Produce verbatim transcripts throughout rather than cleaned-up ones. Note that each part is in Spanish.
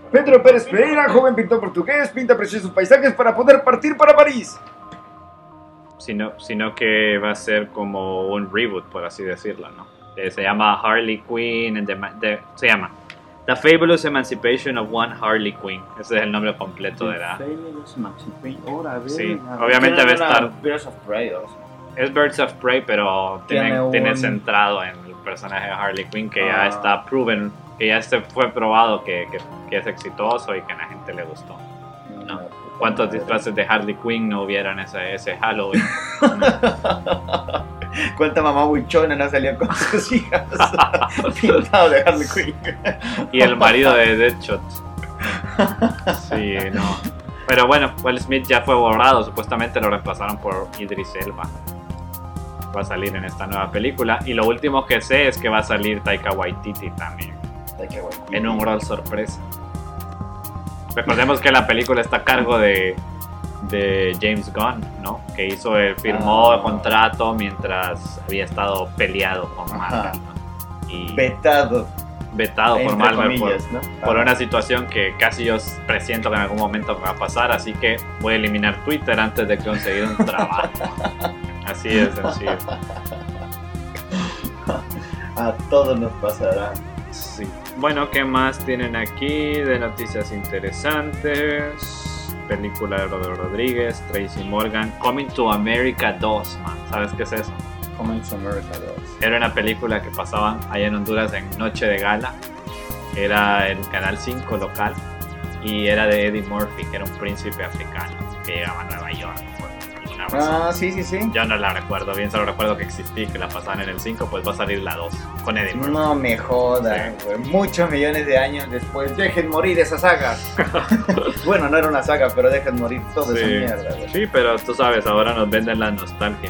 Pedro Pérez Pereira, joven pintor portugués, pinta preciosos paisajes para poder partir para París. Sino, sino que va a ser como un reboot, por así decirlo, ¿no? Eh, se llama Harley Quinn, and the, the, se llama The Fabulous Emancipation of One Harley Quinn. Ese es el nombre completo de la... Fabulous Emancipation. Ahora, sí, obviamente va a estar... Birds of Prey, ¿no? Es Birds of Prey, pero tiene, tiene, un... tiene centrado en el personaje de Harley Quinn, que ah. ya está proven, que ya este fue probado que, que, que es exitoso y que a la gente le gustó, ¿no? ¿Cuántos disfraces de Harley Quinn no hubieran ese, ese Halloween? ¿Cuánta mamá buchona no salió con sus hijas pintado de Harley Quinn? Y el marido de Deadshot. Sí, no. Pero bueno, Will Smith ya fue borrado, supuestamente lo reemplazaron por Idris Elba. Va a salir en esta nueva película. Y lo último que sé es que va a salir Taika Waititi también. Taika Waititi. En un rol sorpresa. Recordemos que la película está a cargo de, de James Gunn, ¿no? Que hizo el, firmó ah. el contrato mientras había estado peleado con Marvel, ¿no? Y vetado. Vetado por Marvel comillas, por, ¿no? por ah. una situación que casi yo presiento que en algún momento me va a pasar, así que voy a eliminar Twitter antes de conseguir un trabajo. Así de sencillo. A todos nos pasará. Sí. Bueno, ¿qué más tienen aquí de noticias interesantes? Película de Robert Rodríguez, Tracy Morgan, Coming to America dos, man. ¿Sabes qué es eso? Coming to America dos. Era una película que pasaban allá en Honduras en Noche de Gala. Era en Canal cinco local. Y era de Eddie Murphy, que era un príncipe africano que llegaba a Nueva York. Ah, sí, sí, sí. Yo no la recuerdo bien, solo recuerdo que existí, que la pasaban en el cinco, pues va a salir la dos con Eddie Murphy. No me jodas, sí. Güey. Muchos millones de años después, dejen morir esa saga. Bueno, no era una saga, pero dejen morir toda sí. esa mierda. Güey. Sí, pero tú sabes, ahora nos venden la nostalgia.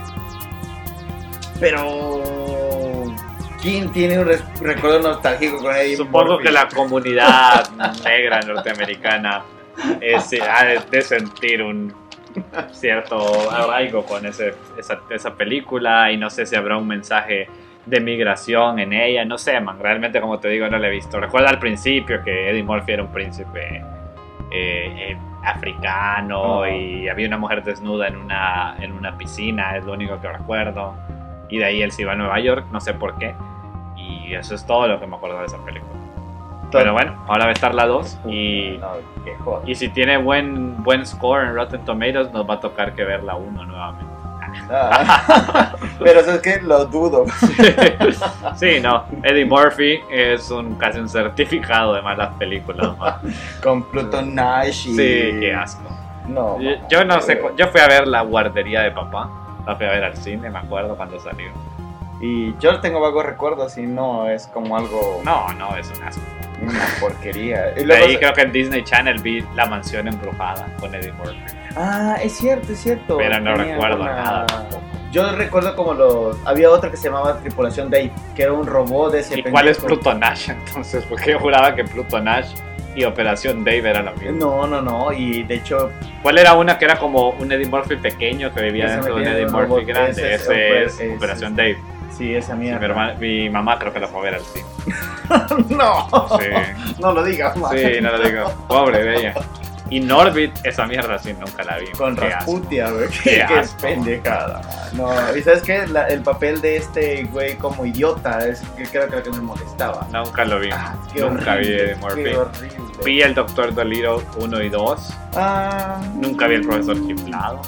Pero... ¿quién tiene un res- recuerdo nostálgico con Eddie Supongo Murphy? que la comunidad negra norteamericana es, ha de, de sentir un cierto arraigo con ese, esa, esa película, y no sé si habrá un mensaje de migración en ella, no sé, man, realmente, como te digo, no la he visto. Recuerda al principio que Eddie Murphy era un príncipe eh, eh, africano, oh. y había una mujer desnuda en una, en una piscina, es lo único que recuerdo, y de ahí él se iba a Nueva York, no sé por qué, y eso es todo lo que me acuerdo de esa película. Pero bueno, ahora va a estar la dos, y, no, qué joder. Y si tiene buen, buen score en Rotten Tomatoes, nos va a tocar que ver la uno nuevamente. Ah. Pero eso es que lo dudo. Sí, no, Eddie Murphy es un casi un certificado de malas películas, man. Con Pluton Nash y... Sí, qué asco. No, yo, yo no sé, yo fui a ver La Guardería de Papá, la fui a ver al cine, me acuerdo cuando salió. Y yo tengo vagos recuerdos y no es como algo... No, no, es un asco. Una porquería. Y de ahí se... creo que en Disney Channel vi La Mansión Embrujada con Eddie Murphy. Ah, es cierto, es cierto. Pero no Tenía recuerdo una... nada tampoco. Yo recuerdo como los... Había otro que se llamaba Tripulación Dave, que era un robot de ese ¿Y pendejo. cuál es Pluto Nash entonces? Porque yo juraba que Pluto Nash y Operación Dave era lo mismo. No, no, no, y de hecho... ¿Cuál era una que era como un Eddie Murphy pequeño que vivía dentro de un Eddie Murphy robot, grande? Ese, ese es, es Operación ese. Dave. Sí, esa mierda. Sí, mi, hermana, mi mamá creo que la fue a ver al cine. No, sí. No lo digas, man. Sí, no lo digo. Pobre de ella. Y Norbit, esa mierda sí nunca la vi. Con qué Rasputia, güey. Qué, qué pendejada. No, y sabes qué, la, el papel de este güey como idiota es que creo que, que me molestaba. Nunca lo vi. Ah, nunca horrible, vi Eddie Murphy. Qué horrible. Vi el Doctor Dolittle uno y dos. Ah, nunca vi el Profesor Chiflado.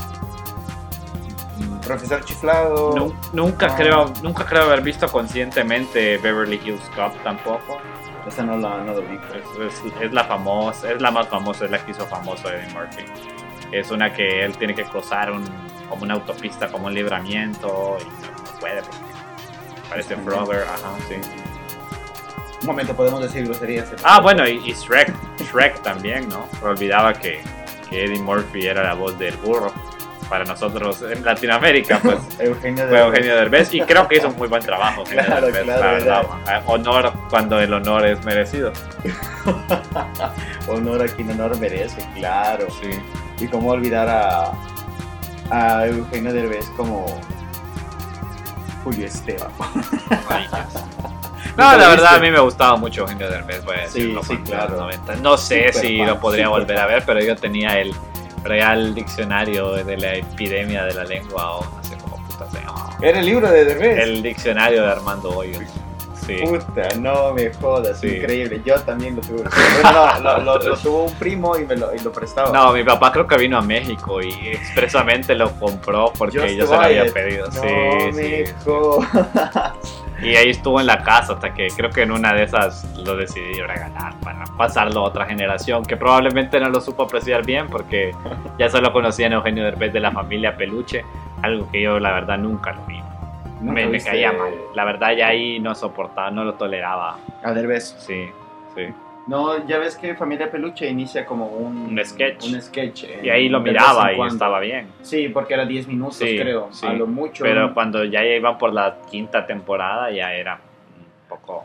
Profesor Chiflado. No, nunca, ah. creo, nunca creo haber visto conscientemente Beverly Hills Cop tampoco. Esa no la no lo vi. Es, es, es la famosa, es la más famosa, es la que hizo famoso Eddie Murphy. Es una que él tiene que cruzar un, como una autopista, como un libramiento, y no, no puede porque parece un brother, ajá, sí. Un momento, podemos decir groserías. Ah, bueno, y, y Shrek, Shrek también, ¿no? Me olvidaba que, que Eddie Murphy era la voz del burro. Para nosotros en Latinoamérica, pues Eugenio fue Eugenio Derbez, y creo que hizo un muy buen trabajo. Claro, Derbez, claro, la verdad, verdad. Honor cuando el honor es merecido. Honor a quien honor merece, claro. Sí. Y cómo olvidar a, a Eugenio Derbez como Julio Esteban. Ay, yes. No, ¿Nunca la lo verdad a viste? mí me gustaba mucho Eugenio Derbez, voy a decirlo. Sí, sí, cuando claro. en los noventa. No sé Súper si fan, lo podría súper volver a fan. ver, pero yo tenía el Real Diccionario de la Epidemia de la Lengua, o no sé cómo puta se llama. Era el libro de Derbez. El diccionario de Armando Hoyos. Sí. Puta, no me jodas, Sí. increíble. Yo también lo tuve. Bueno, no, lo, lo- lo tuvo un primo y me lo, y lo prestaba. No, mi papá creo que vino a México y expresamente lo compró porque Just yo se lo había Wyatt. pedido. No sí, me sí. jodas. Y ahí estuvo en la casa hasta que creo que en una de esas lo decidí regalar para pasarlo a otra generación que probablemente no lo supo apreciar bien porque ya solo conocían a Eugenio Derbez de la familia Peluche, algo que yo la verdad nunca lo vi. ¿Nunca Me, me viste caía mal. La verdad ya ahí no soportaba, no lo toleraba. A Derbez. Sí, sí. No, ya ves que Familia Peluche inicia como un, Un sketch. Un sketch en- Y ahí lo de miraba vez en y cuando. estaba bien. Sí, porque era diez minutos, Sí, creo. sí. A lo mucho. Pero cuando ya iban por la quinta temporada ya era un poco...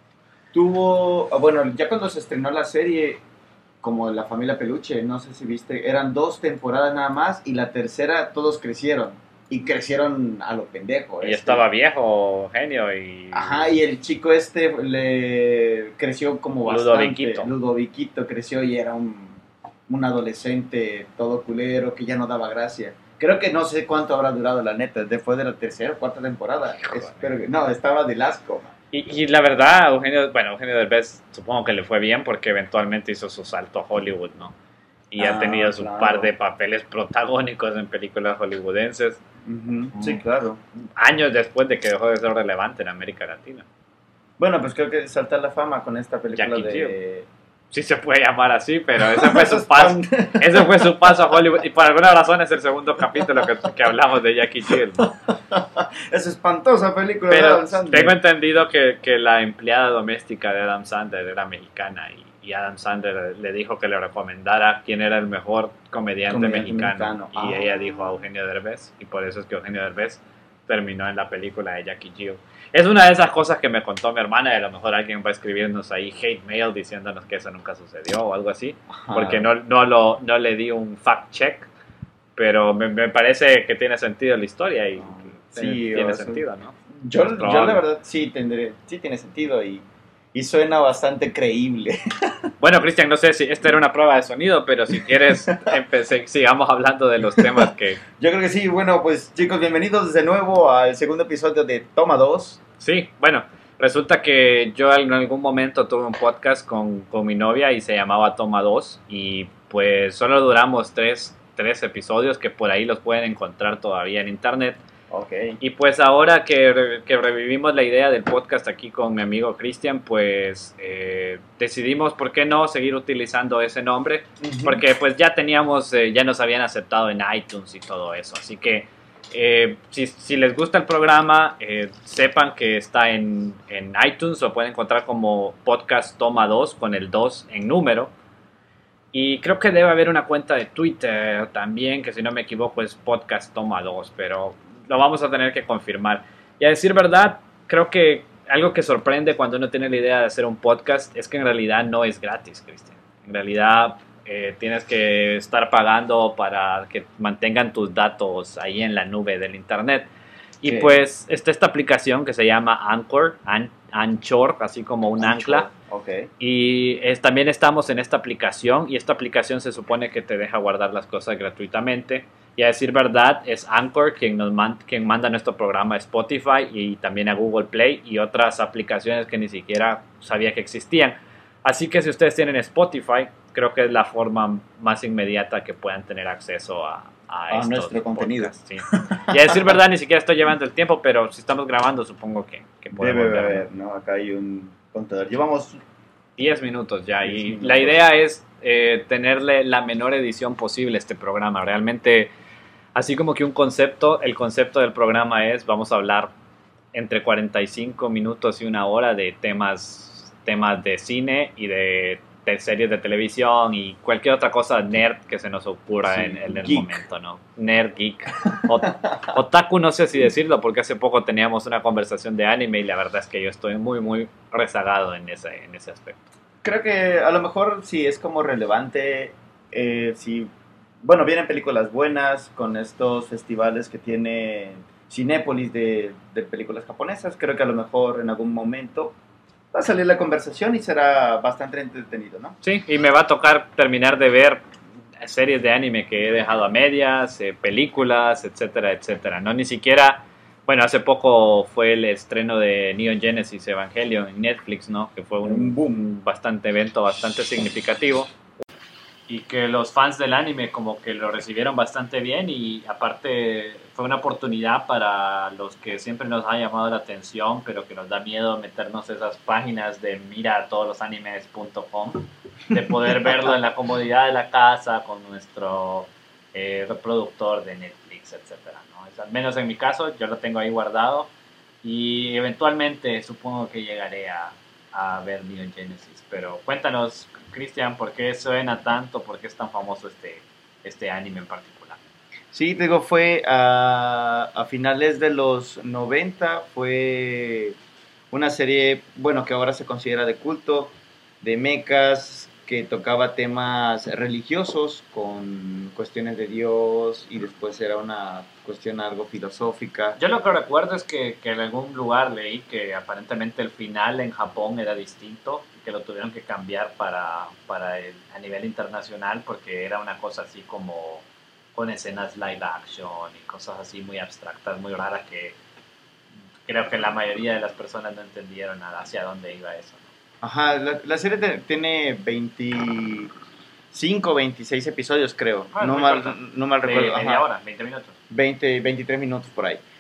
Tuvo. Bueno, ya cuando se estrenó la serie, como La Familia Peluche, no sé si viste, eran dos temporadas nada más y la tercera todos crecieron. Y crecieron a lo pendejo. Y este. estaba viejo Eugenio y... Ajá, y el chico este le creció como bastante. Ludoviquito. Ludoviquito creció y era un, un adolescente todo culero que ya no daba gracia. Creo que no sé cuánto habrá durado la neta, después de la tercera o cuarta temporada. Joder. Espero que, no, estaba del asco. Y, y la verdad, Eugenio, bueno, Eugenio Derbez supongo que le fue bien porque eventualmente hizo su salto a Hollywood, ¿no? Y Ah, ha tenido su claro. par de papeles protagónicos en películas hollywoodenses Ujú, sí, claro. años después de que dejó de ser relevante en América Latina. Bueno, pues creo que salta la fama con esta película Jackie de... Sí se puede llamar así, pero ese fue su Esos paso, pan- ese fue su paso a Hollywood. Y por alguna razón es el segundo capítulo que, que hablamos de Jackie Jill. Esa espantosa película de Pero Adam Sandler. tengo entendido que, que la empleada doméstica de Adam Sandler era mexicana y, y Adam Sandler le dijo que le recomendara quién era el mejor comediante, Comediante mexicano. mexicano. Y Ah. ella dijo a Eugenio Derbez y por eso es que Eugenio Derbez terminó en la película de Jackie Jill. Es una de esas cosas que me contó mi hermana y a lo mejor alguien va a escribirnos ahí hate mail diciéndonos que eso nunca sucedió o algo así. Ajá. Porque no, no, lo, no le di un fact check, pero me, me parece que tiene sentido la historia y Sí, tiene, tiene o sea, sentido, ¿no? Yo, Es yo probable. la verdad sí tendré, sí tiene sentido y, y suena bastante creíble. Bueno, Cristian, no sé si esta era una prueba de sonido, pero si quieres, empecé, sigamos hablando de los temas que... Yo creo que sí. Bueno, pues chicos, bienvenidos de nuevo al segundo episodio de Toma dos. Sí, bueno, resulta que yo en algún momento tuve un podcast con, con mi novia y se llamaba Toma dos y pues solo duramos tres, tres episodios que por ahí los pueden encontrar todavía en internet. Ok. Y pues ahora que, re- que revivimos la idea del podcast aquí con mi amigo Cristian, pues eh, decidimos, ¿por qué no seguir utilizando ese nombre? Porque pues ya teníamos, eh, ya nos habían aceptado en iTunes y todo eso. Así que eh, si, si les gusta el programa, eh, sepan que está en, en iTunes, lo pueden encontrar como Podcast Toma dos con el dos en número. Y creo que debe haber una cuenta de Twitter también, que si no me equivoco es Podcast Toma dos, pero lo vamos a tener que confirmar. Y a decir verdad, creo que algo que sorprende cuando uno tiene la idea de hacer un podcast es que en realidad no es gratis, Cristian. En realidad eh, tienes que estar pagando para que mantengan tus datos ahí en la nube del internet. Y Sí. pues está esta aplicación que se llama Anchor, An- Anchor, así como un ancla. Ok. Y es, también estamos en esta aplicación y esta aplicación se supone que te deja guardar las cosas gratuitamente. Y a decir verdad, es Anchor quien, nos man- quien manda nuestro programa a Spotify y también a Google Play y otras aplicaciones que ni siquiera sabía que existían. Así que si ustedes tienen Spotify, creo que es la forma más inmediata que puedan tener acceso a, a, A estos nuestro contenido. podcasts, sí. Y a decir verdad, ni siquiera estoy llevando el tiempo, pero si estamos grabando, supongo que, que podemos Debe verlo. haber, ¿no? Acá hay un contador. Llevamos diez minutos ya y diez minutos. la idea es eh, tenerle la menor edición posible a este programa. Realmente, así como que un concepto, el concepto del programa es, vamos a hablar entre cuarenta y cinco minutos y una hora de temas, temas de cine y de, de series de televisión y cualquier otra cosa nerd que se nos ocurra Sí, en, en el geek. momento, ¿no? Nerd, geek. Ot- Otaku no sé si decirlo porque hace poco teníamos una conversación de anime y la verdad es que yo estoy muy, muy rezagado en ese, en ese aspecto. creo que a lo mejor sí es como relevante eh, si, bueno, vienen películas buenas con estos festivales que tiene Cinépolis de, de películas japonesas. Creo que a lo mejor en algún momento va a salir la conversación y será bastante entretenido, ¿no? Sí, y me va a tocar terminar de ver series de anime que he dejado a medias, eh, películas, etcétera, etcétera. No, ni siquiera, bueno, hace poco fue el estreno de Neon Genesis Evangelion en Netflix, ¿no? Que fue un, Un boom. un bastante evento bastante significativo. Y que los fans del anime como que lo recibieron bastante bien y aparte fue una oportunidad para los que siempre nos ha llamado la atención, pero que nos da miedo meternos a esas páginas de mira todos los animes punto com, de poder verlo en la comodidad de la casa con nuestro eh, reproductor de Netflix, etcétera, ¿no? Es, al menos en mi caso, yo lo tengo ahí guardado y eventualmente supongo que llegaré a, a ver Neon Genesis, pero cuéntanos, Cristian, ¿por qué suena tanto? ¿Por qué es tan famoso este, este anime en particular? Sí, te digo, fue a, a finales de los noventa, fue una serie, bueno, que ahora se considera de culto, de mechas, que tocaba temas religiosos con cuestiones de Dios y después era una cuestión algo filosófica. Yo lo que recuerdo es que, que en algún lugar leí que aparentemente el final en Japón era distinto y que lo tuvieron que cambiar para, para el, a nivel internacional porque era una cosa así como con escenas live action y cosas así muy abstractas, muy raras que creo que la mayoría de las personas no entendieron hacia dónde iba eso, ¿no? Ajá, la, la serie te- tiene veinticinco, veintiséis episodios, creo. Ah, no, muy mal, corto. no mal De recuerdo. media Ajá. hora, veinte minutos. veinte, veintitrés minutos por ahí.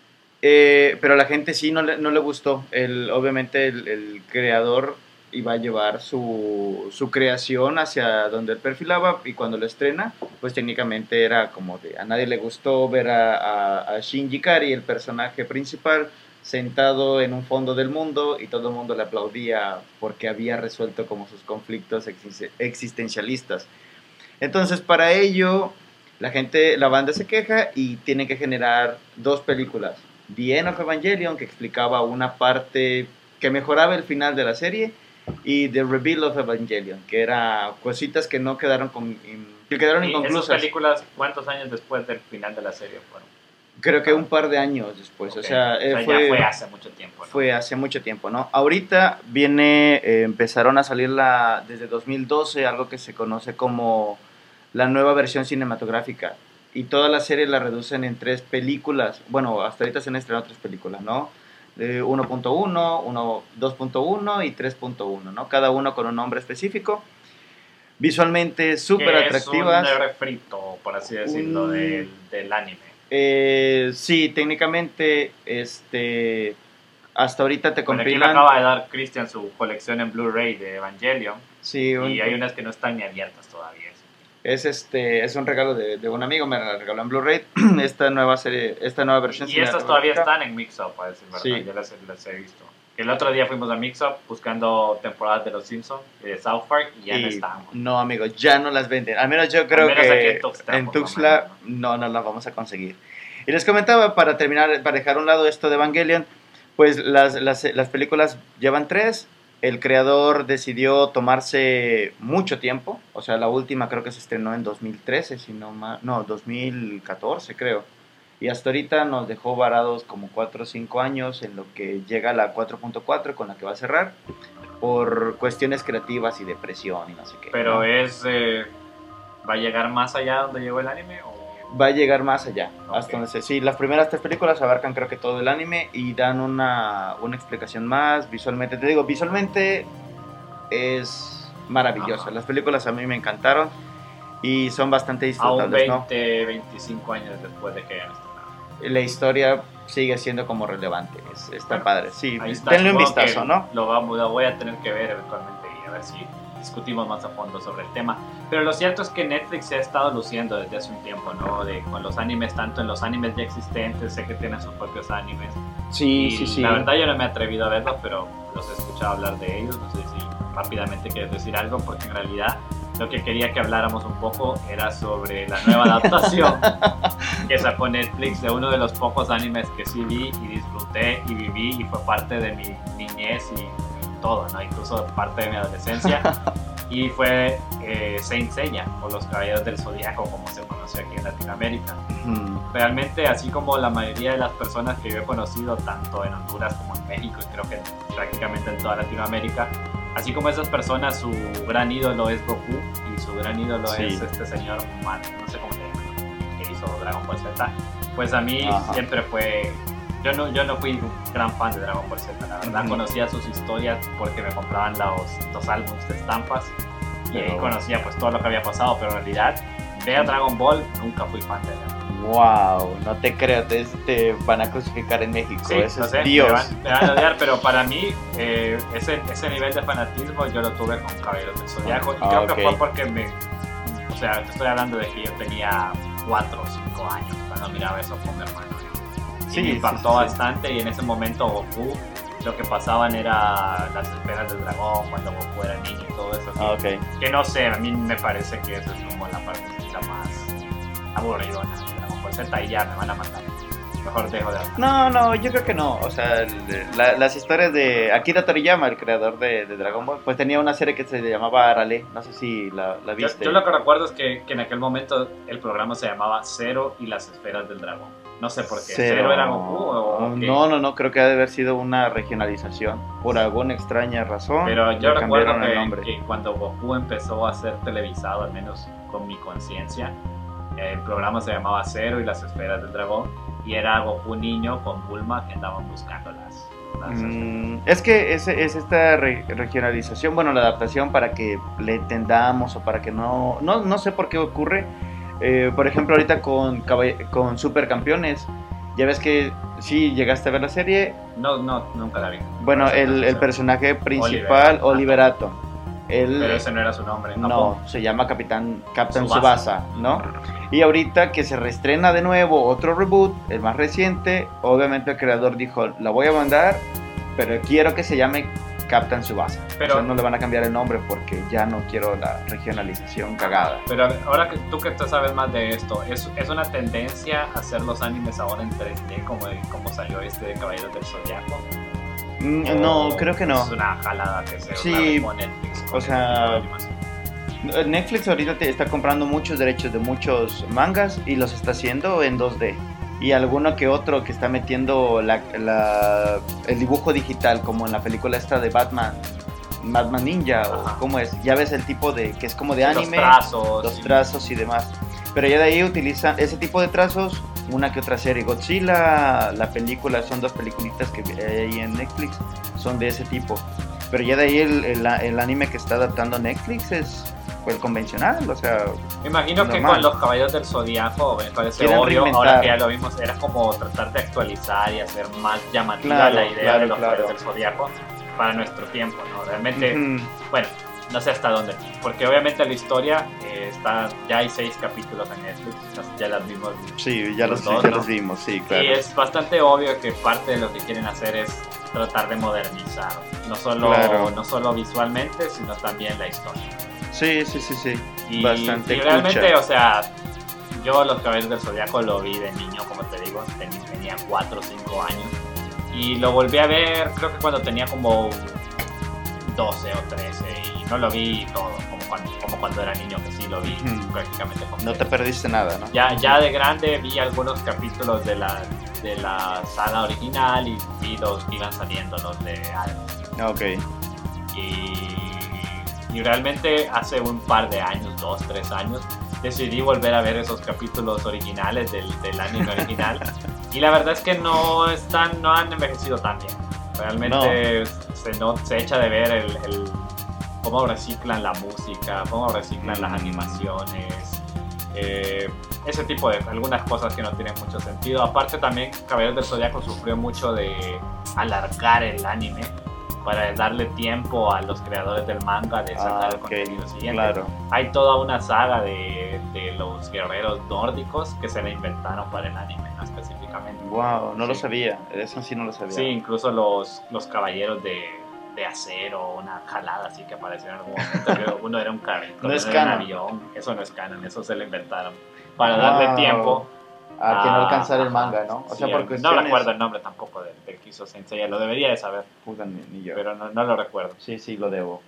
Eh, pero a la gente sí no le, no le gustó. El, obviamente el, el creador iba a llevar su, su creación hacia donde él perfilaba y cuando lo estrena, pues técnicamente era como de a nadie le gustó ver a, a, a Shinji Ikari, el personaje principal, sentado en un fondo del mundo y todo el mundo le aplaudía porque había resuelto como sus conflictos exis- existencialistas. Entonces para ello la gente, la banda se queja y tiene que generar dos películas. The End of Evangelion, que explicaba una parte que mejoraba el final de la serie, y The Reveal of Evangelion, que era cositas que no quedaron, con, que quedaron ¿Y esas inconclusas. películas cuántos años después del final de la serie fueron? Creo que un par de años después, Ok. o sea, eh, fue, ya fue hace mucho tiempo, ¿no? fue hace mucho tiempo, ¿no? Ahorita viene, eh, empezaron a salir la, desde dos mil doce algo que se conoce como la nueva versión cinematográfica, y toda la serie la reducen en tres películas. Bueno, hasta ahorita se han estrenado tres películas, ¿no? Eh, uno punto uno, dos punto uno y tres punto uno, ¿no? Cada uno con un nombre específico. Visualmente súper Que atractivas. Es un refrito, por así decirlo, Un- del, del anime. Eh, sí, técnicamente, este, hasta ahorita te Bueno, aquí me compilan. acaba de dar Christian su colección en Blu-ray de Evangelion Sí, un- y hay unas que no están ni abiertas todavía. es este, es un regalo de, de un amigo, me la regaló en Blu-ray. Esta nueva serie, esta nueva versión. Y estas todavía cinematográfica. están en Mix-Up, a decir verdad. Sí. Yo las, las he visto. El otro día fuimos a Mix-Up buscando temporadas de Los Simpsons y de South Park y ya no Y están. no, amigo, ya no las venden. Al menos yo creo menos aquí que en Tuxtla, en por lo Tuxtla menos, no, no las vamos a conseguir. Y les comentaba, para terminar, para dejar a un lado esto de Evangelion, pues las, las, las películas llevan tres. El creador decidió tomarse mucho tiempo. O sea, la última creo que se estrenó en dos mil trece, si no mal, no, dos mil catorce creo. Y hasta ahorita nos dejó varados como cuatro o cinco años en lo que llega la cuatro punto cuatro con la que va a cerrar, por cuestiones creativas y de presión y no sé qué. Pero ¿no? es. Eh, ¿Va a llegar más allá donde llegó el anime? O... Va a llegar más allá, Ok. hasta donde se, sí, las primeras tres películas abarcan creo que todo el anime y dan una, una explicación más visualmente. Te digo, visualmente es maravillosa. Ajá. Las películas a mí me encantaron y son bastante Aún disfrutables, ¿no? veinte, veinticinco años después de que hayan estrenado. La historia sigue siendo como relevante, es- está Bueno, padre. Sí, Ahí está, denle un supongo vistazo, que ¿no? Lo, vamos, lo voy a tener que ver eventualmente y a ver si discutimos más a fondo sobre el tema. Pero lo cierto es que Netflix se ha estado luciendo desde hace un tiempo, ¿no? De, con los animes, tanto en los animes ya existentes, sé que tienen sus propios animes. Sí, Y sí, sí. La verdad yo no me he atrevido a verlos, pero los he escuchado hablar de ellos. No sé si rápidamente quieres decir algo, porque en realidad lo que quería que habláramos un poco era sobre la nueva adaptación que sacó Netflix de uno de los pocos animes que sí vi y disfruté y viví y fue parte de mi niñez y, y todo, ¿no? Incluso parte de mi adolescencia, y fue eh, Saint Seiya, o los Caballeros del Zodiaco, como se conoce aquí en Latinoamérica. Ujú. Realmente, así como la mayoría de las personas que yo he conocido, tanto en Honduras como en México, y creo que prácticamente en toda Latinoamérica, así como esas personas, su gran ídolo es Goku, y su gran ídolo Sí. es este señor, man, no sé cómo se llama, que hizo Dragon Ball Z, pues a mí Ajá. siempre fue... Yo no, yo no fui un gran fan de Dragon Ball Z, la verdad. Ujú. Conocía sus historias porque me compraban los, los álbumes de estampas y ahí Pero- conocía pues todo lo que había pasado, pero en realidad, ver Dragon Ball, nunca fui fan de él. Wow, no te creo, te, te van a crucificar en México, Sí, ese no es sé, Dios. Me, van, me van a odiar, pero para mí eh, ese, ese nivel de fanatismo yo lo tuve con Caballeros del Zodiaco y Ah, creo ok. que fue porque me... O sea, te estoy hablando de que yo tenía cuatro o cinco años cuando miraba eso con mi hermano. Sí, Y me sí, impactó sí, sí. bastante y en ese momento Goku, lo que pasaban era las esferas del dragón cuando Goku era niño y todo eso. Ah, ok. Que no sé, a mí me parece que eso es como la partecita más aburridona de Dragon Ball Z y ya me van a matar. Mejor dejo de hablar. No, no, yo creo que no. O sea, el- la- las historias de Akira Toriyama, el creador de, de Dragon Ball, pues tenía una serie que se llamaba Arale. No sé si la, la Yo, viste. yo lo que recuerdo es que, que en aquel momento el programa se llamaba Zero y las esferas del dragón. No sé por qué. ¿Cero, Cero. era Goku o qué? No, no, no, creo que ha de haber sido una regionalización. Por alguna extraña razón. Pero yo le recuerdo cambiaron el que, nombre. que cuando Goku empezó a ser televisado, al menos con mi conciencia, el programa se llamaba Zero y las esferas del dragón, y era Goku niño con Bulma que andaban buscando las, las esferas. Mm, es que es, es esta re- regionalización, bueno, la adaptación para que le entendamos o para que no, no, no sé por qué ocurre. Eh, por ejemplo, ahorita con, Caball- con Supercampeones, ya ves que sí llegaste a ver la serie. No, no, nunca la vi. Bueno, Por eso el, no el sé. personaje principal, Oliver Oliver Atom, él, Pero ese no era su nombre. no, se llama Capitán Captain Tsubasa. Tsubasa, ¿no? Y ahorita que se reestrena de nuevo otro reboot, el más reciente, obviamente el creador dijo, la voy a mandar, pero quiero que se llame Captain Tsubasa. Pero- O sea, no le van a cambiar el nombre porque ya no quiero la regionalización cagada. Pero ahora que tú que tú sabes más de esto, ¿es, es una tendencia hacer los animes ahora en tres D como, como salió este de Caballeros del Zodiaco? Mm, no, ¿O creo que no. Es una jalada que se Sí, con Netflix. con o sea, este tipo de animación. Netflix ahorita te está comprando muchos derechos de muchos mangas y los está haciendo en dos D. Y alguno que otro que está metiendo la, la- el dibujo digital, como en la película esta de Batman, Batman Ninja, o Ajá. cómo es. Ya ves el tipo de, que es como de Sí, anime, los trazos. los y- trazos y demás. Pero ya de ahí utilizan ese tipo de trazos, una que otra serie. Godzilla, la película, son dos peliculitas que hay ahí en Netflix, son de ese tipo. Pero ya de ahí el, el, el anime que está adaptando Netflix es el convencional, o sea, Me imagino que normal. con los Caballeros del Zodiaco, me parece Quieren obvio, reinventar. ahora que ya lo vimos, era como tratar de actualizar y hacer más llamativa Claro, la idea claro, de los claro. Caballeros del Zodiaco para nuestro tiempo, ¿no? Realmente, ujú, bueno, no sé hasta dónde, porque obviamente la historia eh, está, ya hay seis capítulos en Netflix, las- ya las vimos. sí, ya los, Los dos, ya ¿no? los vimos, sí, claro. Y es bastante obvio que parte de lo que quieren hacer es tratar de modernizar, no solo, Claro. no solo visualmente, sino también la historia. Sí, sí, sí, sí. Y, Bastante y realmente, cucha. o sea, yo Los Caballeros del Zodiaco lo vi de niño, como te digo, ten- tenía cuatro o cinco años. Y lo volví a ver, creo que cuando tenía como doce o trece. Y no lo vi todo, como cuando, como cuando era niño, que sí lo vi Ujú. prácticamente completo. No te perdiste nada, ¿no? Ya, ya de grande vi algunos capítulos de la, de la saga original y vi los que iban saliendo, los de Adam. Ok. Y, y realmente hace un par de años, dos, tres años, decidí volver a ver esos capítulos originales del, del anime original. Y la verdad es que no están, no han envejecido tan bien. Realmente se, no, se echa de ver el, el cómo reciclan la música, cómo reciclan las animaciones. Eh, ese tipo de algunas cosas que no tienen mucho sentido. Aparte también Caballeros del Zodiaco sufrió mucho de alargar el anime para darle tiempo a los creadores del manga de sacar Ah, el ok, contenido siguiente. claro. Hay toda una saga de, de los guerreros nórdicos que se la inventaron para el anime, ¿no? Específicamente. Wow, no lo Sí. sabía. Eso sí no lo sabía. Sí, incluso los, los caballeros de, de acero, una jalada así que apareció en algún momento. Creo que uno era un carrito, No otro es era un canon. avión. Eso no es canon, eso se lo inventaron para darle Wow. tiempo. A que no a- alcanzar el ajá. manga, ¿no? O Sí, sea, por no cuestiones... recuerdo el nombre tampoco del de que hizo Saint Seiya, lo debería de saber, Puta, ni, ni yo. pero no, no lo recuerdo. Sí, sí, lo debo.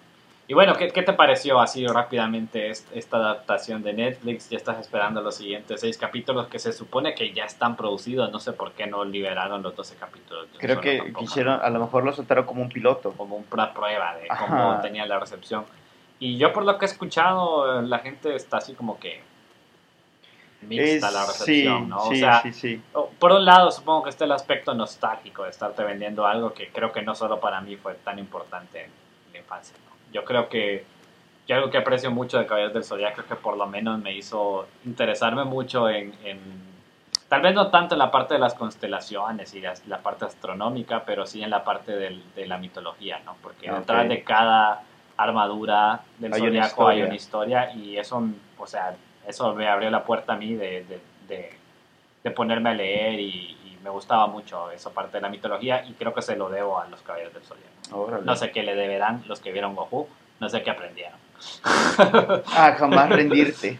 Y bueno, ¿qué, ¿qué te pareció así rápidamente est- esta adaptación de Netflix? Ya estás esperando los siguientes seis capítulos que se supone que ya están producidos. No sé por qué no liberaron los doce capítulos. de un Creo solo que tampoco, quisieron, ¿no? a lo mejor lo soltaron como un piloto. Como una prueba de cómo Ajá. tenía la recepción. Y yo por lo que he escuchado, la gente está así como que mixta Es, la recepción, sí, ¿no? O sí, sea, sí, sí. por un lado supongo que está el aspecto nostálgico de estarte vendiendo algo que creo que no solo para mí fue tan importante en la infancia, ¿no? Yo creo que yo algo que aprecio mucho de Caballeros del Zodiaco es que por lo menos me hizo interesarme mucho en, en tal vez no tanto en la parte de las constelaciones y la, la parte astronómica, pero sí en la parte del, de la mitología, ¿no? Porque Ok. detrás de cada armadura del Hay una Zodiaco hay historia. una historia y eso, o sea, eso me abrió la puerta a mí de, de, de, de ponerme a leer y, y me gustaba mucho esa parte de la mitología y creo que se lo debo a los Caballeros del Zodiaco. Órale. No sé qué le deberán los que vieron Goku, no sé qué aprendieron. Ah, jamás rendirte.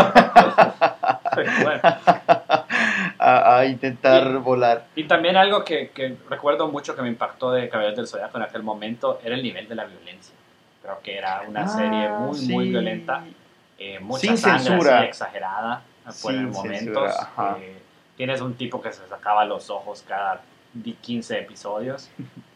Bueno, a, a intentar Y- volar. y también algo que, que recuerdo mucho que me impactó de Caballeros del Zodiaco en aquel momento era el nivel de la violencia. Creo que era una serie Ah, muy, sí. muy violenta, eh, mucha Sin sangre censura. así exagerada por Sin momentos. censura, ajá. Eh, tienes un tipo que se sacaba los ojos cada quince episodios.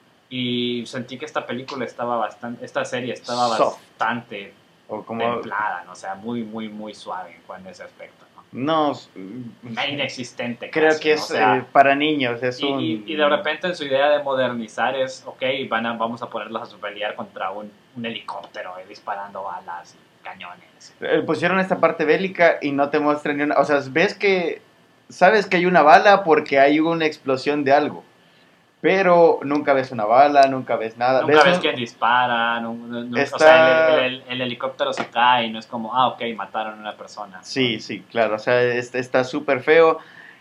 Y sentí que esta película estaba bastante, esta serie estaba Soft. bastante O como. templada, ¿no? O sea, muy, muy, muy suave en cuanto a ese aspecto, ¿no? No. Inexistente. Creo casi, que ¿no? es O sea, eh, para niños. Es y, un. y- y de repente en su idea de modernizar es, ok, van a, vamos a ponerlos a pelear contra un, un helicóptero eh, disparando balas y cañones. Eh, Pusieron esta parte bélica y no te muestran ni una. O sea, ves que. Sabes que hay una bala porque hay una explosión de algo. Pero nunca ves una bala, nunca ves nada. Nunca ves un- quién dispara, nu- nu- nu- o Está- sea, el, el- el helicóptero se cae y no es como, ah, ok, mataron a una persona. Sí, sí, claro. O sea, es- está súper feo.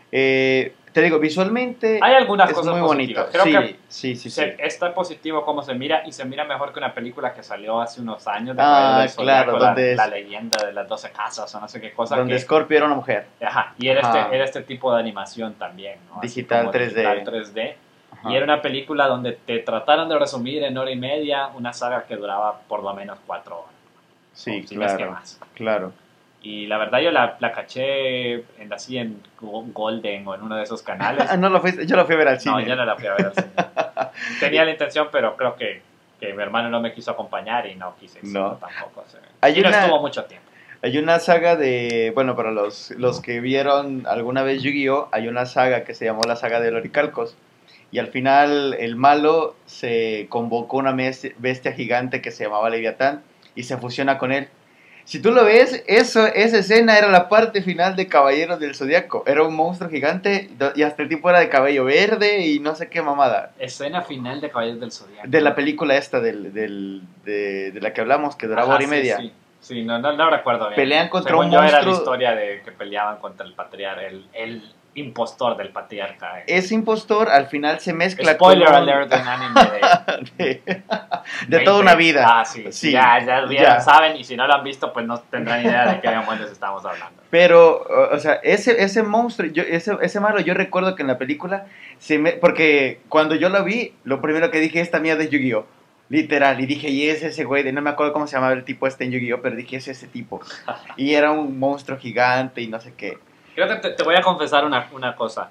Eh, te digo, visualmente. Hay algunas es cosas muy positivas. bonito. Creo sí, que sí, sí, sí. Se- está positivo cómo se mira y se mira mejor que una película que salió hace unos años de Ah, Caballeros del Zodiaco, claro, la, donde es- la leyenda de las doce casas o no sé qué cosa. Donde que, Scorpio era una mujer. ajá, y era Ajá. este, era este tipo de animación también, ¿no? Así Digital como tres D. digital tres D. Ajá. Y era una película donde te trataron de resumir en hora y media una saga que duraba por lo menos cuatro horas. Sí, o si no es que claro. más. Claro. Y la verdad yo la, la caché en, así en Go- Golden o en uno de esos canales. Ah, no lo fuiste, yo lo fui a ver al No, cine. yo no la fui a ver al cine. Tenía la intención, pero creo que, que mi hermano no me quiso acompañar y no quise ir No. solo tampoco. O sea, Hay y no una- estuvo mucho tiempo. Hay una saga de, bueno, para los, los que vieron alguna vez Yu-Gi-Oh, hay una saga que se llamó la saga de Loricalcos. Y al final el malo se convocó una mes- bestia gigante que se llamaba Leviatán y se fusiona con él. Si tú lo ves, eso, esa escena era la parte final de Caballeros del Zodiaco. Era un monstruo gigante y hasta el tipo era de cabello verde y no sé qué mamada. Escena final de Caballeros del Zodiaco. De la película esta del, del, de, de la que hablamos, que duraba Ajá, hora y sí, media. Sí, sí, no, no, no recuerdo bien. Pelean contra Según un yo era la monstruo- historia de que peleaban contra el patriarca, el, el impostor del patriarca. eh. Ese impostor al final se mezcla Spoiler con un- alert en anime de, de, de veinte. toda una vida. Ah, sí, Sí, ya, ya, vieron, ya. saben, y si no lo han visto, pues no tendrán idea de qué demonios estamos hablando. Pero, o o sea, ese, ese monstruo, yo, ese, ese malo, yo recuerdo que en la película, se me, porque cuando yo lo vi, lo primero que dije, esta mierda es Yu-Gi-Oh! Literal, y dije, y es ese güey, de, no me acuerdo cómo se llamaba el tipo este en Yu-Gi-Oh! Pero dije, es ese tipo. Y era un monstruo gigante y no sé qué. Creo que te, te voy a confesar una, una cosa.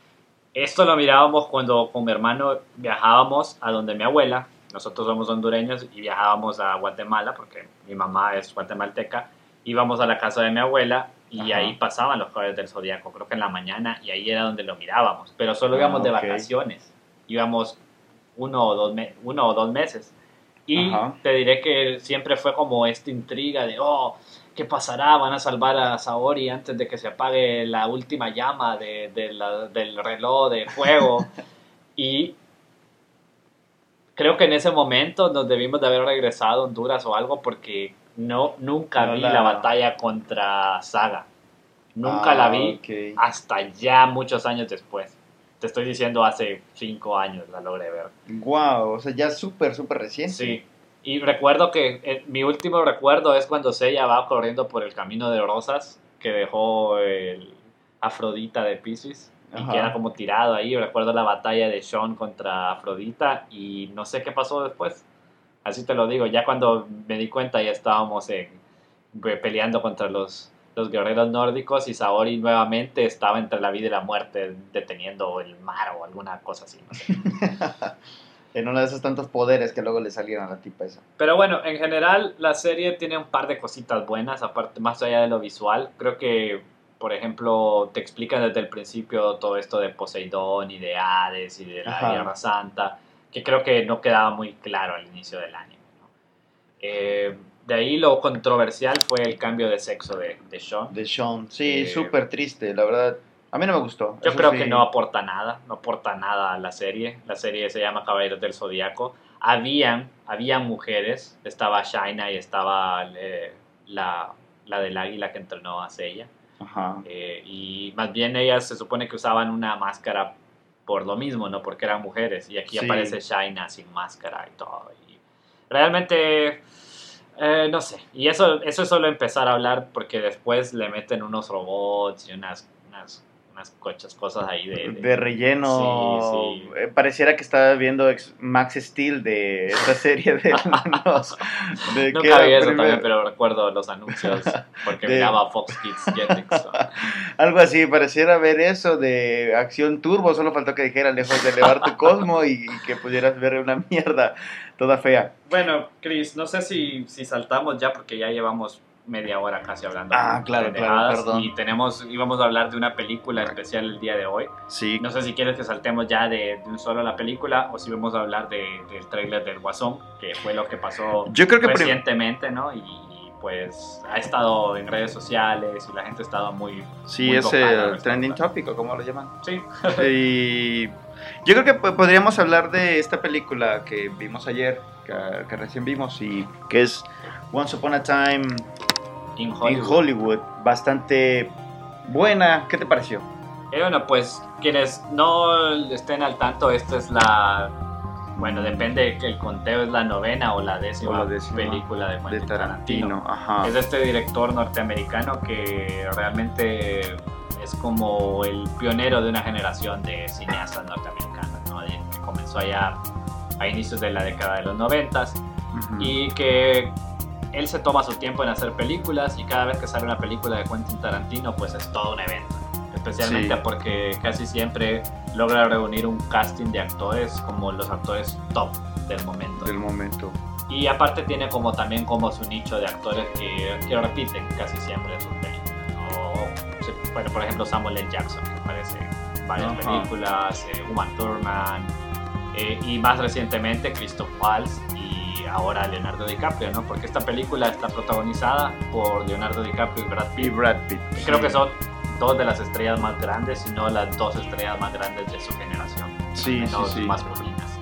Esto lo mirábamos cuando con mi hermano viajábamos a donde mi abuela, nosotros somos hondureños y viajábamos a Guatemala porque mi mamá es guatemalteca, íbamos a la casa de mi abuela y Ajá. ahí pasaban los Caballeros del Zodiaco, creo que en la mañana, y ahí era donde lo mirábamos, pero solo Ah, íbamos de ok. vacaciones, íbamos uno o dos, me- uno o dos meses. Y Ajá. te diré que siempre fue como esta intriga de, oh, ¿qué pasará? ¿Van a salvar a Saori antes de que se apague la última llama de, de la- del reloj de fuego? Y creo que en ese momento nos debimos de haber regresado a Honduras o algo porque no, nunca No vi la- la... batalla contra Saga. Nunca Ah, la vi ok. hasta ya muchos años después. Te estoy diciendo hace cinco años la logré ver. Wow, o sea, ya súper, súper reciente. Sí. Y recuerdo que eh, mi último recuerdo es cuando Seiya va corriendo por el camino de rosas que dejó el Afrodita de Pisces y Ajá. queda como tirado ahí. Recuerdo la batalla de Sean contra Afrodita y no sé qué pasó después. Así te lo digo, ya cuando me di cuenta ya estábamos en, peleando contra los, los guerreros nórdicos y Saori nuevamente estaba entre la vida y la muerte deteniendo el mar o alguna cosa así, no sé. En uno de esos tantos poderes que luego le salieron a la tipa esa. Pero bueno, en general la serie tiene un par de cositas buenas, aparte más allá de lo visual. Creo que, por ejemplo, te explican desde el principio todo esto de Poseidón y de Hades y de la Ajá. Guerra Santa, que creo que no quedaba muy claro al inicio del anime, ¿no? Eh, de ahí lo controversial fue el cambio de sexo de, de Sean. De Sean, sí, Eh, súper triste, la verdad. A mí no me gustó. Yo Eso creo sí. que no aporta nada, no aporta nada a la serie. La serie se llama Caballeros del Zodíaco. Habían, habían mujeres, estaba Shaina y estaba eh, la, la del águila que entrenó a Seiya. Ajá. Eh, y más bien ellas se supone que usaban una máscara por lo mismo, ¿no? Porque eran mujeres. Y aquí Sí. aparece Shaina sin máscara y todo. Y realmente, eh, no sé. Y eso, eso es solo empezar a hablar porque después le meten unos robots y unas, unas, unas cochas cosas ahí de... de- De relleno. Sí, sí. Eh, Pareciera que estaba viendo ex- Max Steel de esta serie de los. De que Nunca era vi eso primer- también, pero recuerdo los anuncios porque De- miraba Fox Kids Jetix. ¿no? Algo así, pareciera ver eso de acción turbo. Solo faltó que dijera lejos de elevar tu cosmo y, y que pudieras ver una mierda toda fea. Bueno, Chris, no sé si, si saltamos ya porque ya llevamos media hora casi hablando Ah, de claro, pendejadas claro, perdón. y tenemos, íbamos a hablar de una película especial el día de hoy. Sí. No sé si quieres que saltemos ya de, de un solo la película o si vamos a hablar de, del tráiler del Guasón, que fue lo que pasó Yo creo que prim- recientemente, ¿no? Y, y, pues ha estado en redes sociales y la gente ha estado muy... Sí, muy es vocal al el respecto. trending topic, o como lo llaman. Sí. Y yo creo que po- podríamos hablar de esta película que vimos ayer, que, que recién vimos, y que es Once Upon a Time In in Hollywood. Hollywood. Bastante buena. ¿Qué te pareció? Eh, bueno, pues quienes no estén al tanto, esta es la... Bueno, depende que el conteo es la novena o la décima, O la décima película de De Quentin Tarantino. Tarantino. Ajá. Es de este director norteamericano que realmente es como el pionero de una generación de cineastas norteamericanos, ¿no? De- que comenzó allá a inicios de la década de los noventas Ujú. y que él se toma su tiempo en hacer películas y cada vez que sale una película de Quentin Tarantino pues es todo un evento, especialmente Sí. porque casi siempre logra reunir un casting de actores como los actores top del momento. Del momento. Y aparte tiene como también como su nicho de actores que, que repiten casi siempre sus películas, ¿no? O, sí, bueno, por ejemplo Samuel L. Jackson, que aparece en varias Ajá. películas, eh, Uma Thurman, eh, y más recientemente Christoph Waltz y ahora Leonardo DiCaprio, ¿no? Porque esta película está protagonizada por Leonardo DiCaprio y Brad Y Pitt. Brad Pitt. Y creo sí. que son dos de las estrellas más grandes, si no las dos estrellas más grandes de su generación, Sí, al menos sí, sí. masculinas.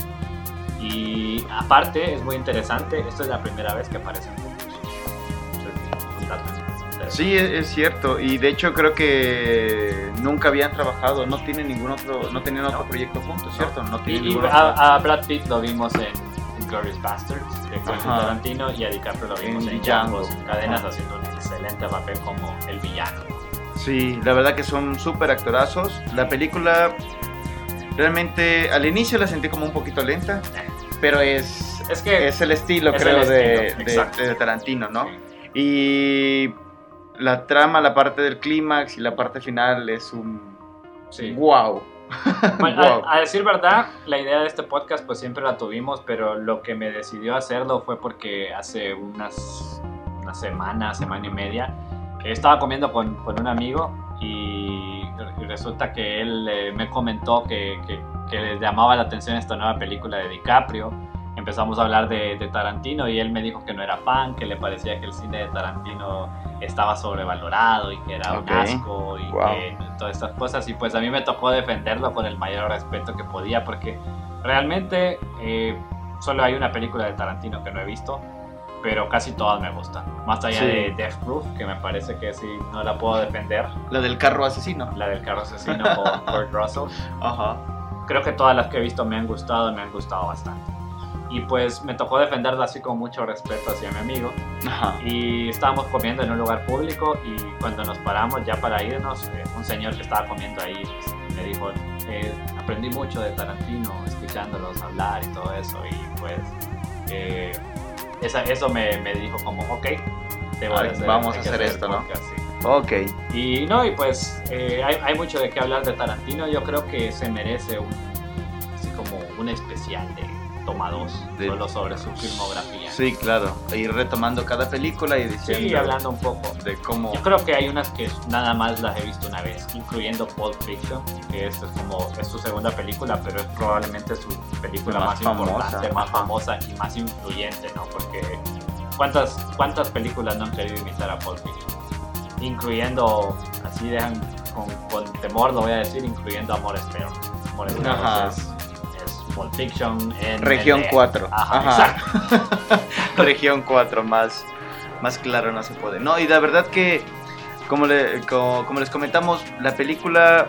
Y aparte, es muy interesante, esta es la primera vez que aparecen juntos. Entonces, un dato interesante. Sí, es, es cierto. Y de hecho creo que nunca habían trabajado. No tienen ningún otro, no tenían otro No. proyecto juntos, ¿cierto? No Y, tienen y ningún otro. a, a Brad Pitt lo vimos en Inglourious Basterds de Quentin Ajá. Tarantino y a DiCaprio lo vimos En en Django. Django Cadenas Ajá. haciendo un excelente papel como el villano. Sí, la verdad que son súper actorazos. La película realmente al inicio la sentí como un poquito lenta, pero es, Es que es el estilo, es creo, el de, estilo, de- exacto. de Tarantino, ¿no? Sí. Y la trama, la parte del clímax y la parte final es un Sí. wow. Bueno, Wow. a, a decir verdad, la idea de este podcast pues siempre la tuvimos, pero lo que me decidió hacerlo fue porque hace unas, una semana, semana y media, que estaba comiendo con, con un amigo y, y resulta que él eh, me comentó que, que, que le llamaba la atención esta nueva película de DiCaprio. Empezamos a hablar de, de Tarantino y él me dijo que no era fan, que le parecía que el cine de Tarantino estaba sobrevalorado y que era Ok. un asco y Wow. que todas estas cosas. Y pues a mí me tocó defenderlo con el mayor respeto que podía porque realmente eh, solo hay una película de Tarantino que no he visto, pero casi todas me gustan. Más allá Sí. de Death Proof, que me parece que sí no la puedo defender, La del carro asesino. la del carro asesino con Kurt Russell. Ajá. Creo que todas las que he visto me han gustado y me han gustado bastante. Y pues me tocó defenderla así con mucho respeto hacia mi amigo. Ajá. Y estábamos comiendo en un lugar público y cuando nos paramos ya para irnos, eh, un señor que estaba comiendo ahí pues, me dijo, eh, aprendí mucho de Tarantino escuchándolos hablar y todo eso. Y pues eh, esa, eso me, me dijo como, ok, te voy Ah, a hacer, vamos hay a que hacer el esto, ¿no? podcast, sí. Ok. Y no, y pues eh, hay, hay mucho de qué hablar de Tarantino. Yo creo que se merece un, así como un especial de Toma dos, De- solo sobre su filmografía. Sí, claro. Ir retomando cada película y diciendo Sí, hablando un poco. de cómo... Yo creo que hay unas que nada más las he visto una vez, incluyendo Pulp Fiction, que esta es como es su segunda película, pero es probablemente su película Más más, famosa. importante, más famosa y más influyente, ¿no? Porque ¿cuántas, cuántas películas no han querido imitar a Pulp Fiction? Incluyendo, así dejan con, con temor, lo voy a decir, incluyendo Amores Perros. Amores Ajá. Perros es, es Pulp Fiction en Región L A. cuatro. Ajá, Ajá. exacto. Región cuatro, más, más claro no se puede. No, y la verdad que, como, le- como, como les comentamos, la película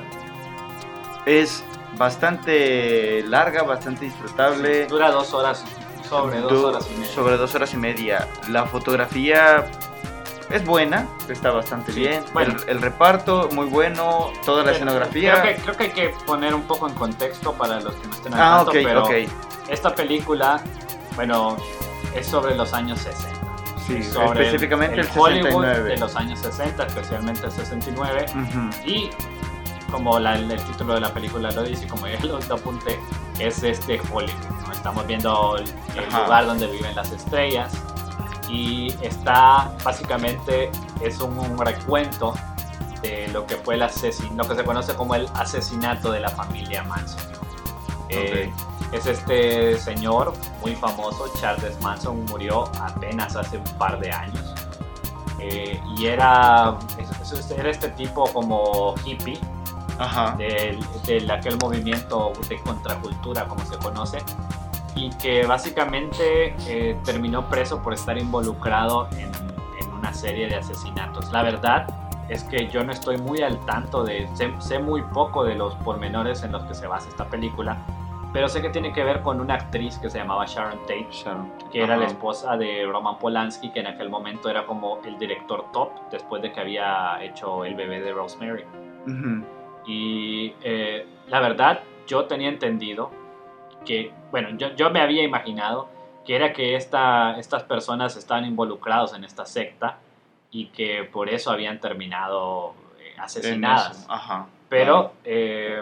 es bastante larga, bastante disfrutable. Sí, dura dos horas, sobre dos Du- horas y media. Sobre dos horas y media. La fotografía es buena, está bastante Sí, bien. bueno. El, el reparto, muy bueno. Toda la Pero escenografía. Creo que, creo que hay que poner un poco en contexto para los que no estén al Ah, tanto, ok, pero ok. esta película, bueno, es sobre los años sesenta. Sí, Sobre específicamente el, Hollywood sesenta y nueve. de los años sesenta, especialmente el sesenta y nueve. Ujú. Y como la- el, el título de la película lo dice, como ya lo apunté, es este Hollywood, ¿no? Estamos viendo el, el Ajá. lugar donde viven las estrellas y está básicamente es un, un recuento de lo que fue el asesin lo que se conoce como el asesinato de la familia Manson, ¿no? Eh, es este señor muy famoso, Charles Manson, murió apenas hace un par de años. Eh, y era, es- es- era este tipo como hippie Ajá. del, del aquel movimiento de contracultura, como se conoce, y que básicamente eh, terminó preso por estar involucrado en, en una serie de asesinatos. La verdad es que yo no estoy muy al tanto de, sé, sé muy poco de los pormenores en los que se basa esta película, pero sé que tiene que ver con una actriz que se llamaba Sharon Tate, Sharon. que era Ajá. la esposa de Roman Polanski, que en aquel momento era como el director top después de que había hecho El bebé de Rosemary. Ujú. Y eh, la verdad, yo tenía entendido que, bueno, yo, yo me había imaginado que era que esta, estas personas estaban involucrados en esta secta y que por eso habían terminado eh, En asesinadas. eso, ajá. Pero eh,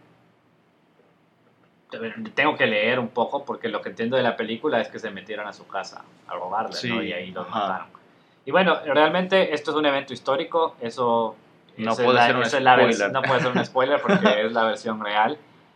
tengo que leer un poco porque lo que entiendo de la película es que se metieron a su casa a robarle, Sí, ¿no? Y ahí los ajá. mataron. Y bueno, realmente esto es un evento histórico, eso No esa es puede la- ser un esa es la vers- spoiler. no puede ser un spoiler porque es la versión real.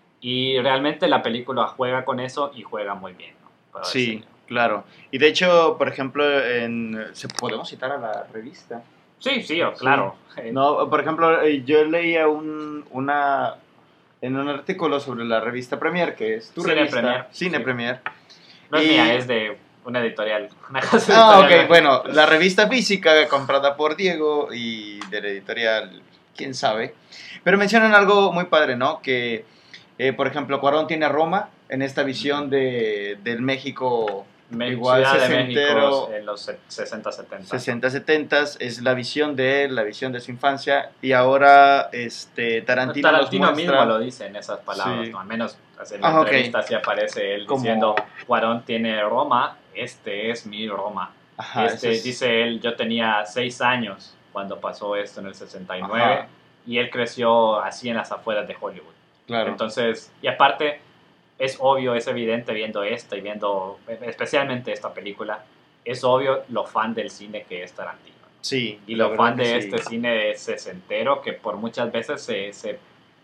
Y realmente la película juega con eso y juega muy bien, ¿no? Puedo Sí, decirlo. claro. Y de hecho, por ejemplo, en, ¿se podemos citar a la revista? Sí, sí, oh, claro. Eh, No, por ejemplo, eh, yo leía un, una, en un artículo sobre la revista Premier, que es tu Cine revista. Premier, Cine sí. Premier. no es y- mía, es de una editorial. Una casa Ah, editorial. ok, bueno, la revista física comprada por Diego y de la editorial, quién sabe. Pero mencionan algo muy padre, ¿no? Que, eh, por ejemplo, Cuarón tiene a Roma en esta visión de, del México Me- igual Ciudad de sesentero, México en los sesenta setenta. sesenta, setenta, es la visión de él, la visión de su infancia, y ahora este, Tarantino, Tarantino nos muestra... mismo lo dice en esas palabras, Sí. ¿no? Al menos en la Ah, ok. entrevista sí aparece él Como- diciendo, Cuarón tiene Roma, este es mi Roma. Ajá, este, ese es- Dice él, yo tenía seis años cuando pasó esto en el sesenta y nueve Ajá. y él creció así en las afueras de Hollywood. claro. Entonces, y aparte, es obvio, es evidente viendo esta y viendo especialmente esta película, es obvio lo fan del cine que es Tarantino. Sí, Y la lo verdad fan que de sí. este cine sesentero que por muchas veces se, se,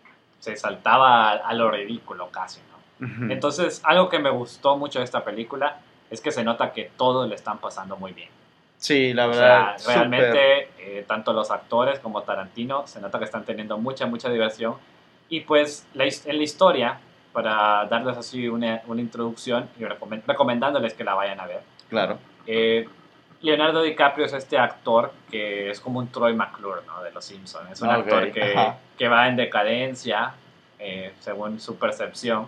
se saltaba a, a lo ridículo casi, ¿no? Ujú. Entonces, algo que me gustó mucho de esta película es que se nota que todos le están pasando muy bien. Sí, la O verdad, sea, realmente, eh, tanto los actores como Tarantino, se nota que están teniendo mucha, mucha diversión. Y pues, la, his- en la historia, para darles así una, una introducción y recomend- recomendándoles que la vayan a ver, súper, claro. eh, Leonardo DiCaprio es este actor que es como un Troy McClure, ¿no? De Los Simpsons. Es un Ok, actor que, ajá. que va en decadencia, eh, según su percepción.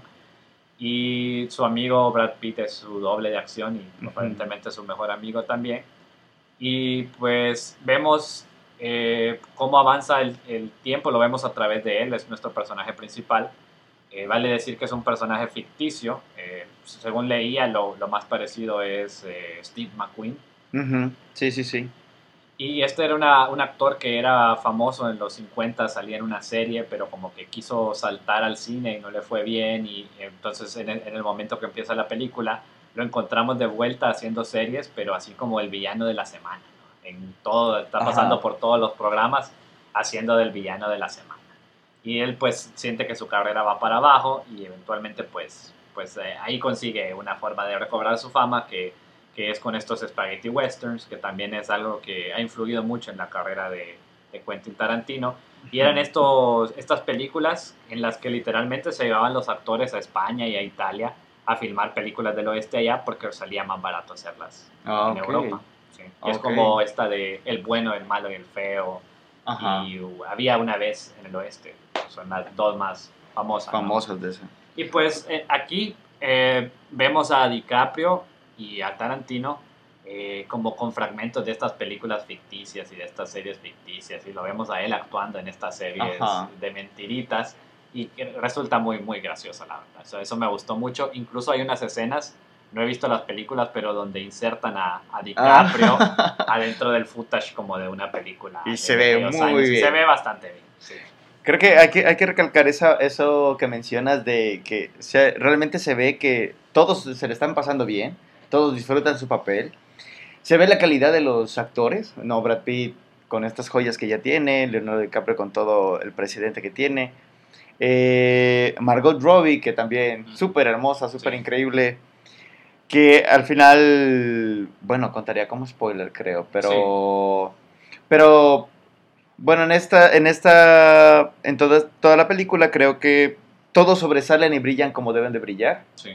Y su amigo Brad Pitt es su doble de acción y Ujú. aparentemente su mejor amigo también. Y pues vemos eh, cómo avanza el, el tiempo, lo vemos a través de él, es nuestro personaje principal. Eh, vale decir que es un personaje ficticio. Eh, según leía, lo, lo más parecido es eh, Steve McQueen. Uh-huh. Sí, sí, sí. Y este era una, un actor que era famoso en los cincuenta, salía en una serie, pero como que quiso saltar al cine y no le fue bien. Y entonces en el, en el momento que empieza la película, lo encontramos de vuelta haciendo series, pero así como el villano de la semana, ¿no? En todo, está pasando Ajá. por todos los programas haciendo del villano de la semana. Y él pues siente que su carrera va para abajo y eventualmente pues, pues eh, ahí consigue una forma de recobrar su fama que, que es con estos spaghetti westerns, que también es algo que ha influido mucho en la carrera de, de Quentin Tarantino. Y eran estos, estas películas en las que literalmente se llevaban los actores a España y a Italia a filmar películas del oeste allá porque salía más barato hacerlas Ah, en ok. Europa. Sí. Es Ok. como esta de El bueno, el malo y el feo. Ajá. Y uh, había una vez en el oeste. Son las dos más famosas, ¿no? Famosas de eso. Y pues eh, aquí eh, vemos a DiCaprio y a Tarantino eh, como con fragmentos de estas películas ficticias y de estas series ficticias. Y lo vemos a él actuando en estas series Ajá. de mentiritas. Y que resulta muy, muy graciosa, la verdad. Eso, eso me gustó mucho. Incluso hay unas escenas, no he visto las películas, pero donde insertan a, a DiCaprio Ah. adentro del footage como de una película. Y de se ve aquellos muy años. Y bien. se ve bastante bien, sí. Creo que hay que, hay que recalcar esa, eso que mencionas de que se, realmente se ve que todos se le están pasando bien, todos disfrutan su papel. Se ve la calidad de los actores, no, Brad Pitt con estas joyas que ya tiene, Leonardo DiCaprio con todo el presidente que tiene, eh, Margot Robbie, que también súper hermosa, súper Sí. increíble, que al final, bueno, contaría como spoiler creo, pero, pero bueno, en esta, en esta, en toda, toda la película creo que todos sobresalen y brillan como deben de brillar. Sí.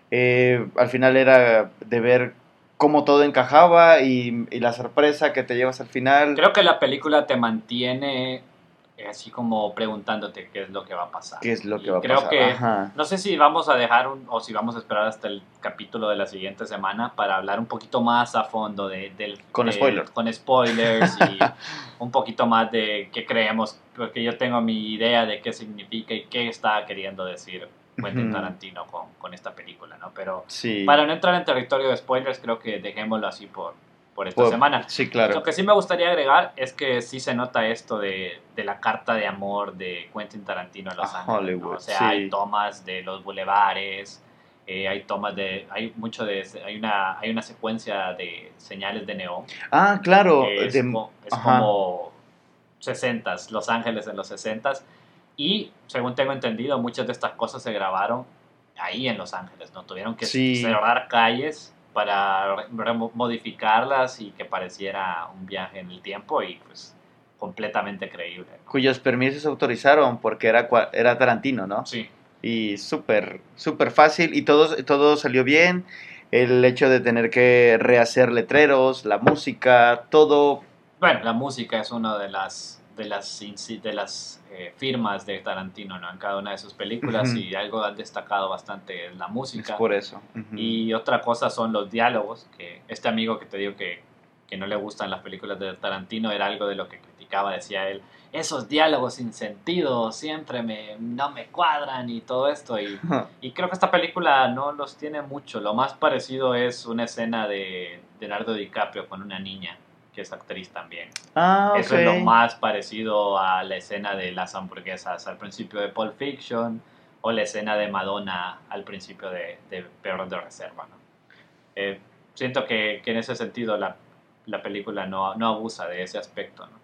Eh, al final era de ver cómo todo encajaba y, y la sorpresa que te llevas al final. Creo que la película te mantiene eh, así como preguntándote qué es lo que va a pasar. ¿Qué es lo que Y va a creo pasar? que, Ajá. no sé si vamos a dejar un, o si vamos a esperar hasta el capítulo de la siguiente semana para hablar un poquito más a fondo de, del... Con de- spoilers. Con spoilers y un poquito más de qué creemos, porque yo tengo mi idea de qué significa y qué está queriendo decir Quentin Ujú. Tarantino con, con esta película, ¿no? Pero Sí. para no entrar en territorio de spoilers, creo que dejémoslo así por, por esta Por- semana. Sí, claro. Lo que sí me gustaría agregar es que sí se nota esto de, de la carta de amor de Quentin Tarantino a Los A Ángeles, ¿no? Hollywood, O sea, sí. hay tomas de los bulevares, eh, hay tomas de, hay mucho de, hay una, hay una secuencia de señales de neón Ah, claro. que es, de- co- es ajá. como sesentas, Los Ángeles en los sesentas, y según tengo entendido, muchas de estas cosas se grabaron ahí en Los Ángeles, ¿no? Tuvieron que Sí. cerrar calles para re- remo- modificarlas y que pareciera un viaje en el tiempo y pues completamente creíble, ¿no? Cuyos permisos se autorizaron porque era, cua- era Tarantino, ¿no? Sí, Y súper, súper fácil y todo, todo salió bien. El hecho de tener que rehacer letreros, la música, todo. bueno, la música es una de las de las inci- de las eh, firmas de Tarantino, ¿no? En cada una de sus películas. Ujú. Y algo han destacado bastante es la Es música. por eso. Ujú. Y otra cosa son los diálogos, que este amigo que te digo que, que no le gustan las películas de Tarantino era algo de lo que criticaba, decía él, esos diálogos sin sentido siempre me, no me cuadran y todo esto. Y, y creo que esta película no los tiene mucho. Lo más parecido es una escena de Leonardo DiCaprio con una niña, que es actriz también. Ah, ok. Eso es lo más parecido a la escena de las hamburguesas al principio de Pulp Fiction o la escena de Madonna al principio de, de Perros de Reserva, ¿no? Eh, siento que, que en ese sentido la, la película no, no abusa de ese aspecto, ¿no?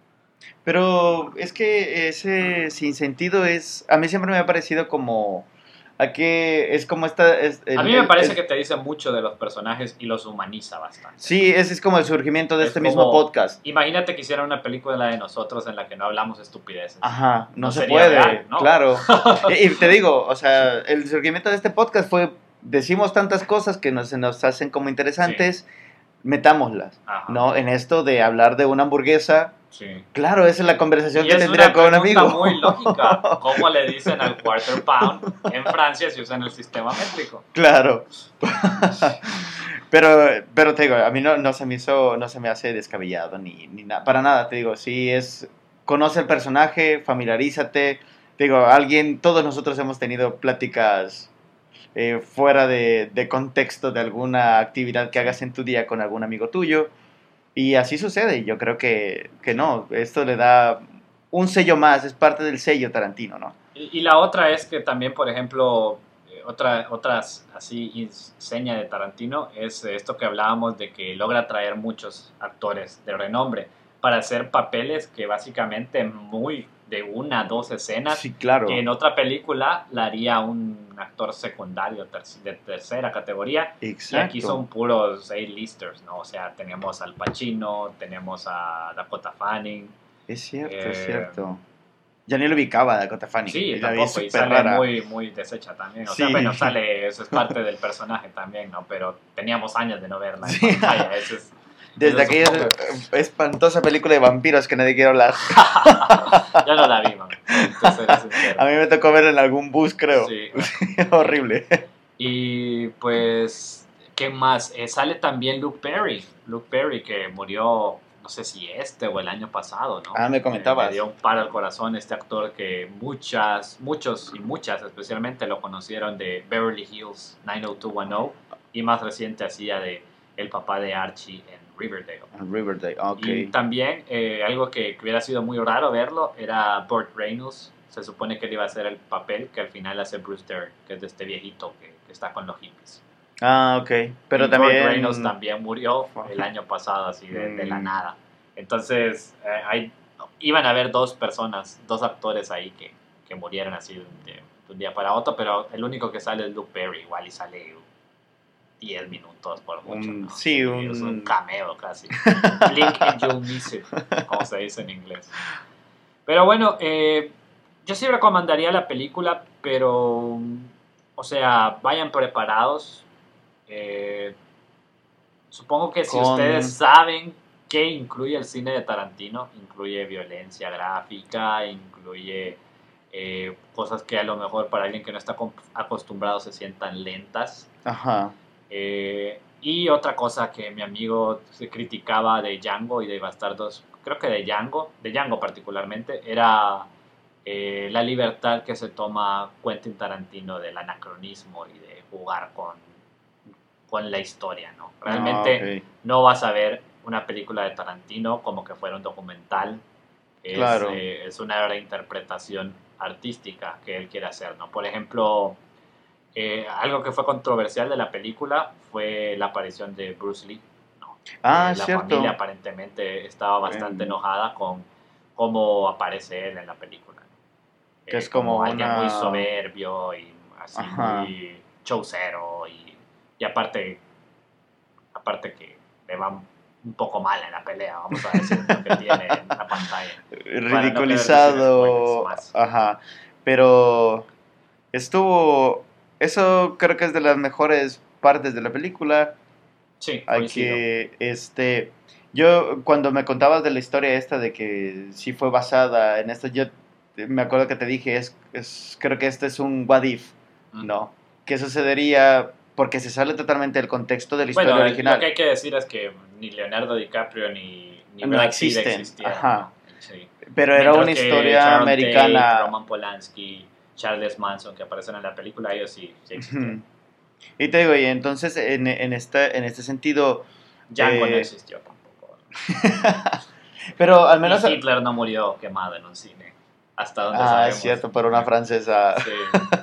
Pero es que ese sinsentido es. A mí siempre me ha parecido como. A que es como esta. Es el- A mí me el- parece el- que te dice mucho de los personajes y los humaniza bastante. Sí, ese es como el surgimiento de Es este como- mismo podcast. Imagínate que hicieran una película de nosotros en la que no hablamos estupideces. Ajá, no, No se sería puede, real, ¿no? claro. y, y te digo, o sea, el surgimiento de este podcast fue, decimos tantas cosas que nos, se nos hacen como interesantes, metámoslas, Ajá. ¿no? En esto de hablar de una hamburguesa, Sí. claro, esa es la conversación Y que es tendría una con un pregunta amigo. muy lógica. ¿Cómo le dicen al quarter pound? En Francia se usa en el sistema métrico. Claro. pero, pero te digo, a mí no, no se me hizo, no se me hace descabellado ni, ni nada, para nada, te digo, sí es, conoce el personaje, familiarízate, digo, alguien, todos nosotros hemos tenido pláticas eh, fuera de, de contexto de alguna actividad que hagas en tu día con algún amigo tuyo. Y así sucede. Y yo creo que, que no. Esto le da un sello más. Es parte del sello Tarantino, ¿no? Y, y la otra es que también, por ejemplo, eh, otra, otras así seña de Tarantino es esto que hablábamos de que logra atraer muchos actores de renombre para hacer papeles que básicamente muy de una, dos escenas, Sí, claro. que en otra película la haría un actor secundario ter de tercera categoría. Exacto. Y aquí son puros A-listers, ¿no? O sea, tenemos al Pacino, tenemos a Dakota Fanning. Es cierto, eh, es cierto. Ya ni lo ubicaba Dakota Fanning. Sí, La vi tampoco, y súper sale rara. muy, muy deshecha también. O Sí. sea, bueno, sale, eso es parte del personaje también, ¿no? Pero teníamos años de no verla en Sí. pantalla, eso es... Desde eso aquella es un poco- espantosa película de vampiros que nadie quiere hablar. Ya no la vi, man. Entonces, seré sincero. A mí me tocó ver en algún bus, creo. Sí. Horrible. Y pues, ¿qué más? Eh, sale también Luke Perry. Luke Perry que murió, no sé si este o el año pasado, ¿no? Ah, me comentabas. Eh, me dio un paro al corazón este actor que muchas, muchos y muchas especialmente lo conocieron de Beverly Hills nueve oh dos uno oh y más reciente hacía de el papá de Archie en Riverdale. Riverdale, ok. Y también eh, algo que, que hubiera sido muy raro verlo era Burt Reynolds. Se supone que él iba a hacer el papel que al final hace Bruce Dern, que es de este viejito que, que está con los hippies. Ah, ok. Pero y también... Burt Reynolds también murió el año pasado, así de, de la Mm. nada. Entonces, eh, hay, iban a haber dos personas, dos actores ahí que, que murieron así de, de un día para otro, pero el único que sale es Luke Perry, igual y sale diez minutos por mucho. Un- ¿no? sí, Es un- un cameo casi. Blink and you'll miss it, como se dice en inglés. Pero bueno, eh, yo sí recomendaría la película, pero, o sea, vayan preparados. Eh, supongo que si Con- ustedes saben qué incluye el cine de Tarantino, incluye violencia gráfica, incluye eh, cosas que a lo mejor para alguien que no está com- acostumbrado se sientan lentas. Ajá. Eh, y otra cosa que mi amigo se criticaba de Django y de Bastardos, creo que de Django, de Django particularmente, era eh, la libertad que se toma Quentin Tarantino del anacronismo y de jugar con, con la historia, ¿no? Realmente Ah, ok. no vas a ver una película de Tarantino como que fuera un documental. Es, Claro. eh, es una reinterpretación artística que él quiere hacer, ¿no? Por ejemplo, eh, algo que fue controversial de la película fue la aparición de Bruce Lee, ¿no? Ah, Eh, la cierto. familia aparentemente estaba bastante Em. enojada con cómo aparece él en la película. Que es como alguien una- muy soberbio y así Ajá. muy showcero y, y aparte aparte que le va un poco mal en la pelea, vamos a decir, lo que tiene en la pantalla. Ridiculizado. decir spoilers más. Ajá. Pero estuvo... Eso creo que es de las mejores partes de la película. Sí, Hay coincido. que, este, yo cuando me contabas de la historia esta de que sí fue basada en esto, yo me acuerdo que te dije, es, es creo que este es un what if, Mm. ¿no? ¿Qué sucedería? Porque se sale totalmente del contexto de la historia Bueno, original. lo que hay que decir es que ni Leonardo DiCaprio ni, ni No Brad Pitt existen, existieron, ajá. ¿no? Sí. Pero era Mientras una que historia Sharon americana. Tate, Roman Polanski, Charles Manson, que aparecen en la película, ellos sí, sí existieron. Ujú. Y te digo, y entonces en, en, este, en este sentido, Django no Eh, existió tampoco. pero al menos... Y Hitler no murió quemado en un cine. Hasta donde Ah, sabemos. es cierto, por una francesa. Sí.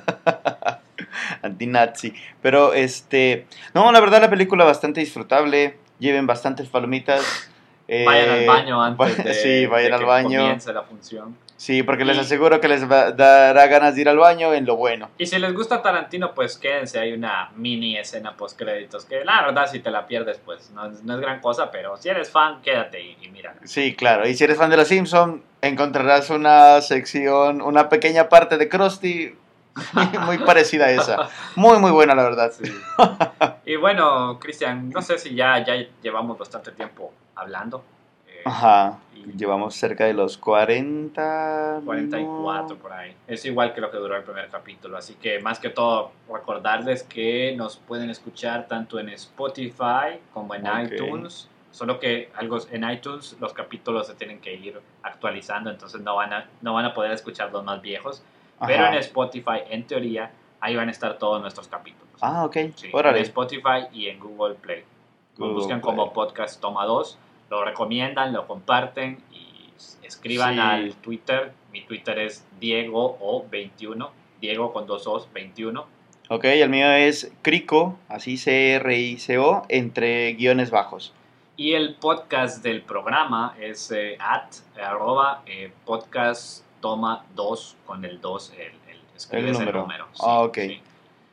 Antinazi. Pero este. No, la verdad, la película bastante disfrutable. Lleven bastantes palomitas. eh, Vayan al baño antes va- de, sí, vayan de al que baño. comience la función. Sí, porque les Y- aseguro que les va- dará ganas de ir al baño en lo bueno. Y si les gusta Tarantino, pues quédense. Hay una mini escena post créditos que la verdad si te la pierdes, pues no, es- no es gran cosa, pero si eres fan, quédate y, y mira. Sí, claro. Y si eres fan de Los Simpson, encontrarás una sección, una pequeña parte de Krusty muy, muy parecida a esa. Muy, muy buena, la verdad. Sí. Y bueno, Cristian, no sé si ya, ya llevamos bastante tiempo hablando. Eh, Ajá. y Llevamos cerca de los cuarenta. cuarenta y cuatro por ahí. Es igual que lo que duró el primer capítulo. Así que más que todo, recordarles que nos pueden escuchar tanto en Spotify como en Ok. iTunes. Solo que algo en iTunes los capítulos se tienen que ir actualizando, entonces no van a, no van a poder escuchar los más viejos. Pero Ajá. en Spotify, en teoría, ahí van a estar todos nuestros capítulos. Ah, ok. Sí, Órale. en Spotify y en Google Play. Lo Google buscan Play. como Podcast Toma dos, lo recomiendan, lo comparten y escriban Sí. al Twitter. Mi Twitter es Diego O veintiuno, Diego con dos O's, veintiuno. Ok, el mío es Crico, así C R I C O, entre guiones bajos. Y el podcast del programa es eh, at, eh, arroba, eh, podcast toma dos, con el dos, el, el, escribes El el número. número. sí, Ah, ok. sí.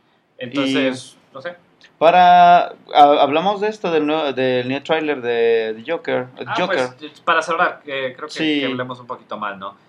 Entonces, no sé. Para, ha- hablamos de esto, del, nuevo, del new trailer de, de Joker. Ah, Joker. pues, para cerrar, eh, creo que, Sí. que hablemos un poquito más, ¿no?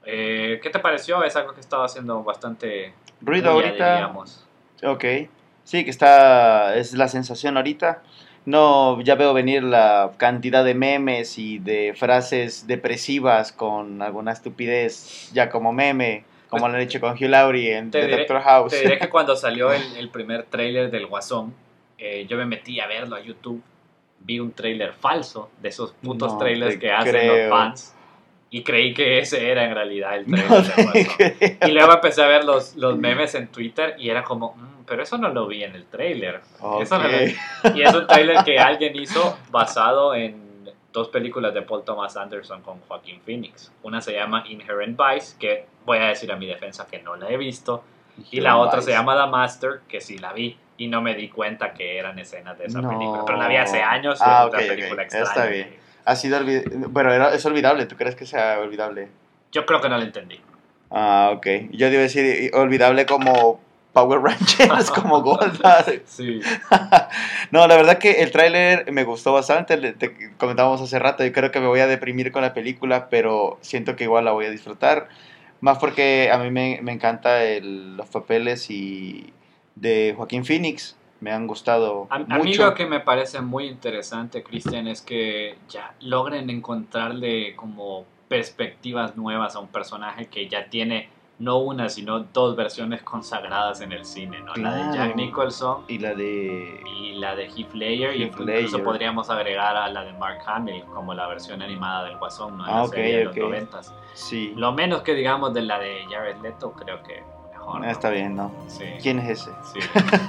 Eh, ¿Qué te pareció? Es algo que estaba haciendo bastante Ruido bulla, ahorita. diríamos. Ok. Sí, que está, es la sensación ahorita. No, ya veo venir la cantidad de memes y de frases depresivas con alguna estupidez, ya como meme, como Pues, lo han hecho con Hugh Laurie en te The diré- Doctor House. Te diré que cuando salió el, el primer tráiler del Guasón, eh, yo me metí a verlo a YouTube, vi un tráiler falso de esos putos No trailers te que hacen creo. los fans y creí que ese era en realidad el tráiler No del te Guasón. creo. Y luego empecé a ver los, los memes en Twitter y era como, "Mm, pero eso no lo vi en el tráiler. Eso no lo- Ok. Y es un tráiler que alguien hizo basado en dos películas de Paul Thomas Anderson con Joaquin Phoenix. Una se llama Inherent Vice, que voy a decir a mi defensa que no la he visto. Y la otra se llama The Master, que sí la vi. Y no me di cuenta que eran escenas de esa No. película. Pero la vi hace años. Ah, es una ok, ok. película extraña. Está bien. Ha sido olvid- bueno, era- es olvidable. ¿Tú crees que sea olvidable? Yo creo que no la entendí. Ah, ok. Yo debo decir olvidable como Power Rangers, como Goldar. Sí. No, la verdad que el tráiler me gustó bastante. le- Te comentábamos hace rato. Yo creo que me voy a deprimir con la película, pero siento que igual la voy a disfrutar. Más porque a mí me, me encanta el- los papeles y de Joaquín Phoenix. Me han gustado A, a mucho. mí lo que me parece muy interesante, Cristian, es que ya logren encontrarle como perspectivas nuevas a un personaje que ya tiene no una, sino dos versiones consagradas en el cine, ¿no? La de Claro. Jack Nicholson Y la de... y la de Heath Ledger, y Heath incluso Ledger. podríamos agregar a la de Mark Hamill como la versión animada del Guasón, ¿no? En Ah, la ok, serie de ok. los noventas. Sí. Lo menos que digamos de la de Jared Leto, creo que mejor, ¿no? Está bien, ¿no? Sí. ¿Quién es ese? Sí.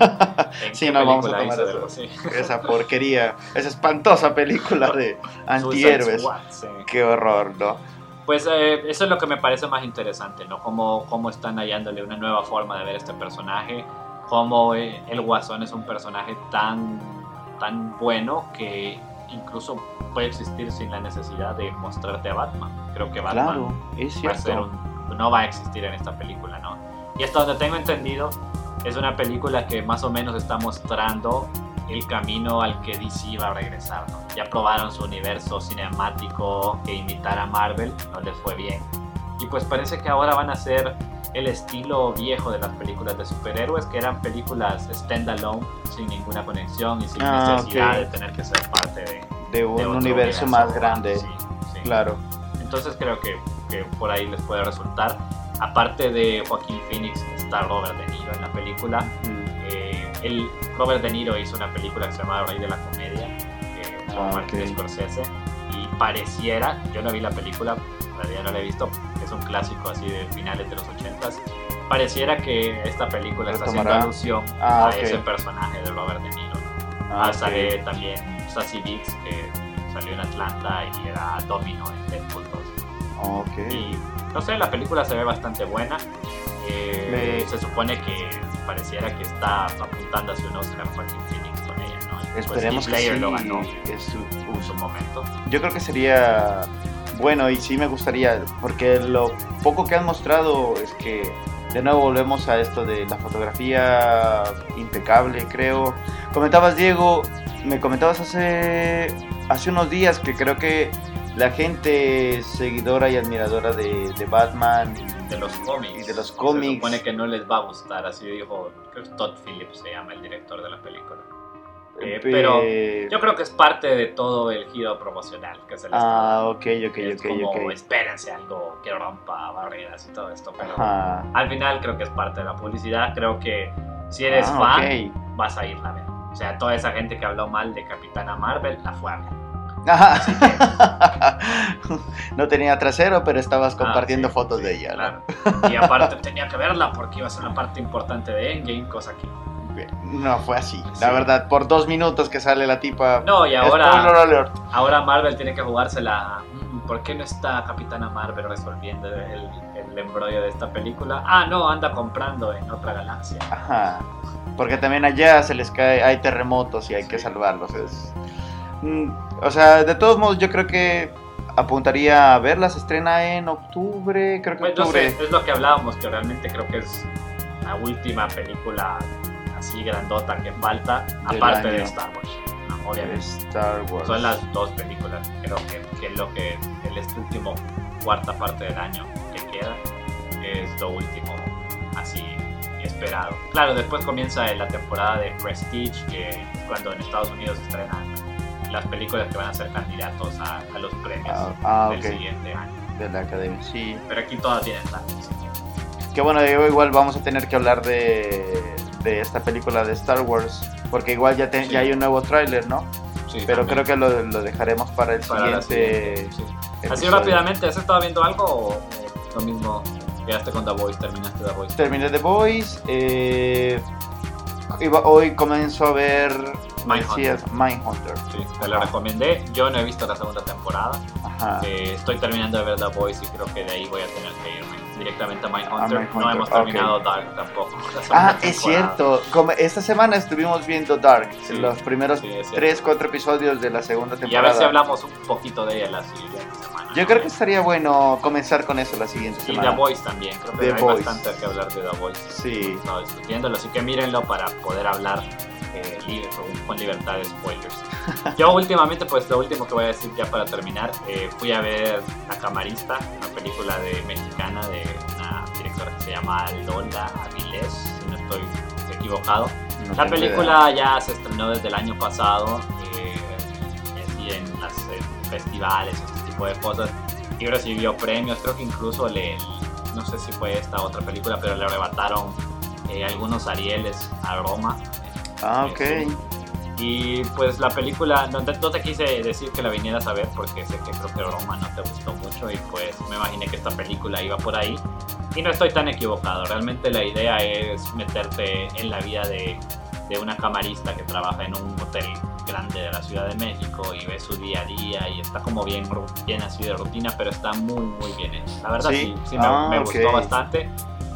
¿En Sí, qué no, vamos a película tomar hizo de eso. algo así? Esa porquería, esa espantosa película de Suicide antihéroes. Squad, sí. Qué horror, ¿no? Pues eh, eso es lo que me parece más interesante, ¿no? Cómo, cómo están hallándole una nueva forma de ver este personaje, cómo eh, el Guasón es un personaje tan, tan bueno que incluso puede existir sin la necesidad de mostrarte a Batman. Creo que Batman Claro, es va a ser cierto. un- no va a existir en esta película, ¿no? Y hasta donde tengo entendido, es una película que más o menos está mostrando el camino al que D C va a regresar, ¿no? Ya probaron su universo cinemático que imitar a Marvel, no les fue bien. Y pues parece que ahora van a ser el estilo viejo de las películas de superhéroes, que eran películas standalone, sin ninguna conexión y sin Ah, necesidad ok. de tener que ser parte de, De un de otro universo más grande. Sí, sí. Claro. Entonces creo que, que por ahí les puede resultar. Aparte de Joaquín Phoenix, está Robert De Niro en la película. Mm. Eh, el Robert De Niro hizo una película que se llama Rey de la Comedia, eh, con Ah, Martin ok. Scorsese, y pareciera, yo no vi la película, en realidad no la he visto, es un clásico así de finales de los ochentas, pareciera que esta película está haciendo Retomará. alusión Ah, a ok. ese personaje de Robert De Niro. Ah, Ah, ok. sale también Sassy Beats, que salió en Atlanta y era Domino en Deadpool dos. Ok. Y no sé, la película se ve bastante buena. Eh, Me- Se supone que pareciera que está apuntando hacia un Oscar Joaquin Phoenix con ella, ¿no? Y pues Esperemos Heath que Ledger sí. lo ganó Es su- en su momento. Yo creo que sería bueno y sí me gustaría, porque lo poco que han mostrado es que de nuevo volvemos a esto de la fotografía impecable, creo. Comentabas, Diego, me comentabas hace, hace unos días que creo que la gente seguidora y admiradora de, de Batman y De los cómics. Y de los Se cómics. supone que no les va a gustar, así dijo, creo que Todd Phillips se llama el director de la película. Eh, pero yo creo que es parte de todo el giro promocional que se les Ah, está ok, ok, es ok, como, ok. espérense algo que rompa barreras y todo esto, pero Ajá. al final creo que es parte de la publicidad. Creo que si eres Ah, fan, ok. vas a irla a ver. O sea, toda esa gente que habló mal de Capitana Marvel, la fue a ver. Ajá. No tenía trasero, pero estabas compartiendo Ah, sí, fotos sí, de ella, claro. Y aparte tenía que verla porque iba a ser una parte importante de Endgame, cosa que... ¿no? No fue así, Sí. la verdad, por dos minutos que sale la tipa. No, y ahora... Spoiler alert. Ahora Marvel tiene que jugársela. Mm, ¿Por qué no está Capitana Marvel resolviendo el, el embrollo de esta película? Ah, no, anda comprando en otra galaxia. Ajá. Porque también allá se les cae, hay terremotos y hay que Sí. salvarlos. Es, mm, o sea, de todos modos, yo creo que apuntaría a verla. Se estrena en octubre, creo que Pues no octubre. sé, es lo que hablábamos, que realmente creo que es la última película así grandota que falta, Del aparte de año. Star Wars. No, obviamente. Star Wars. Son las dos películas, creo que, que es lo que el este último cuarta parte del año que queda es lo último así esperado. Claro, después comienza la temporada de Prestige, que es cuando en Estados Unidos se estrenan las películas que van a ser candidatos a, a los premios Ah, ah, del ok. siguiente año. De la academia, sí. Pero aquí todas tienen tantos. Que bueno, digo, igual vamos a tener que hablar de, de esta película de Star Wars. Porque igual ya, te- Sí. ya hay un nuevo tráiler, ¿no? Sí, Pero también. creo que lo, lo dejaremos para el Para la siguiente. siguiente, sí. Así episodio. rápidamente, ¿has estado viendo algo o, o lo mismo? Quedaste con The Voice, terminaste The Voice. Terminé The Boys. Eh, iba- hoy comenzó a ver Mindhunter. decías, Mindhunter. Sí, te lo recomendé. Yo no he visto la segunda temporada. Ajá. Eh, estoy terminando de ver The Voice y creo que de ahí voy a tener que irme directamente a Mindhunter. A Mindhunter, No hemos ok. terminado Dark tampoco. la segunda Ah, es temporada. cierto. Como esta semana estuvimos viendo Dark, Sí, los primeros sí, es cierto. tres, cuatro episodios de la segunda Y a temporada. ver si hablamos un poquito de ella la siguiente semana. Yo creo que estaría bueno comenzar con eso la siguiente Y semana. The Voice también, creo que The hay Voice. bastante que hablar de The Voice. Sí. Hemos estado discutiéndolo, así que mírenlo para poder hablar eh, libre, con- con libertad de spoilers. Yo últimamente, pues lo último que voy a decir ya para terminar, eh, fui a ver La Camarista, una película de mexicana de una directora que se llama Lola Avilés, si no estoy equivocado. No La tengo película ya se estrenó desde el año pasado, eh, así en los festivales, este tipo de cosas, y recibió premios. Creo que incluso le, no sé si fue esta otra película, pero le arrebataron eh, algunos Arieles a Roma. Ah, Eh, ok. sí. Y pues la película, no te, no te quise decir que la vinieras a ver porque sé que creo que Roma no te gustó mucho y pues me imaginé que esta película iba por ahí. Y no estoy tan equivocado, realmente la idea es meterte en la vida de, de una camarista que trabaja en un hotel grande de la Ciudad de México y ve su día a día y está como bien, ru- bien así de rutina, pero está muy muy bien hecha. La verdad Sí. sí, sí, me, Ah, me ok. gustó bastante.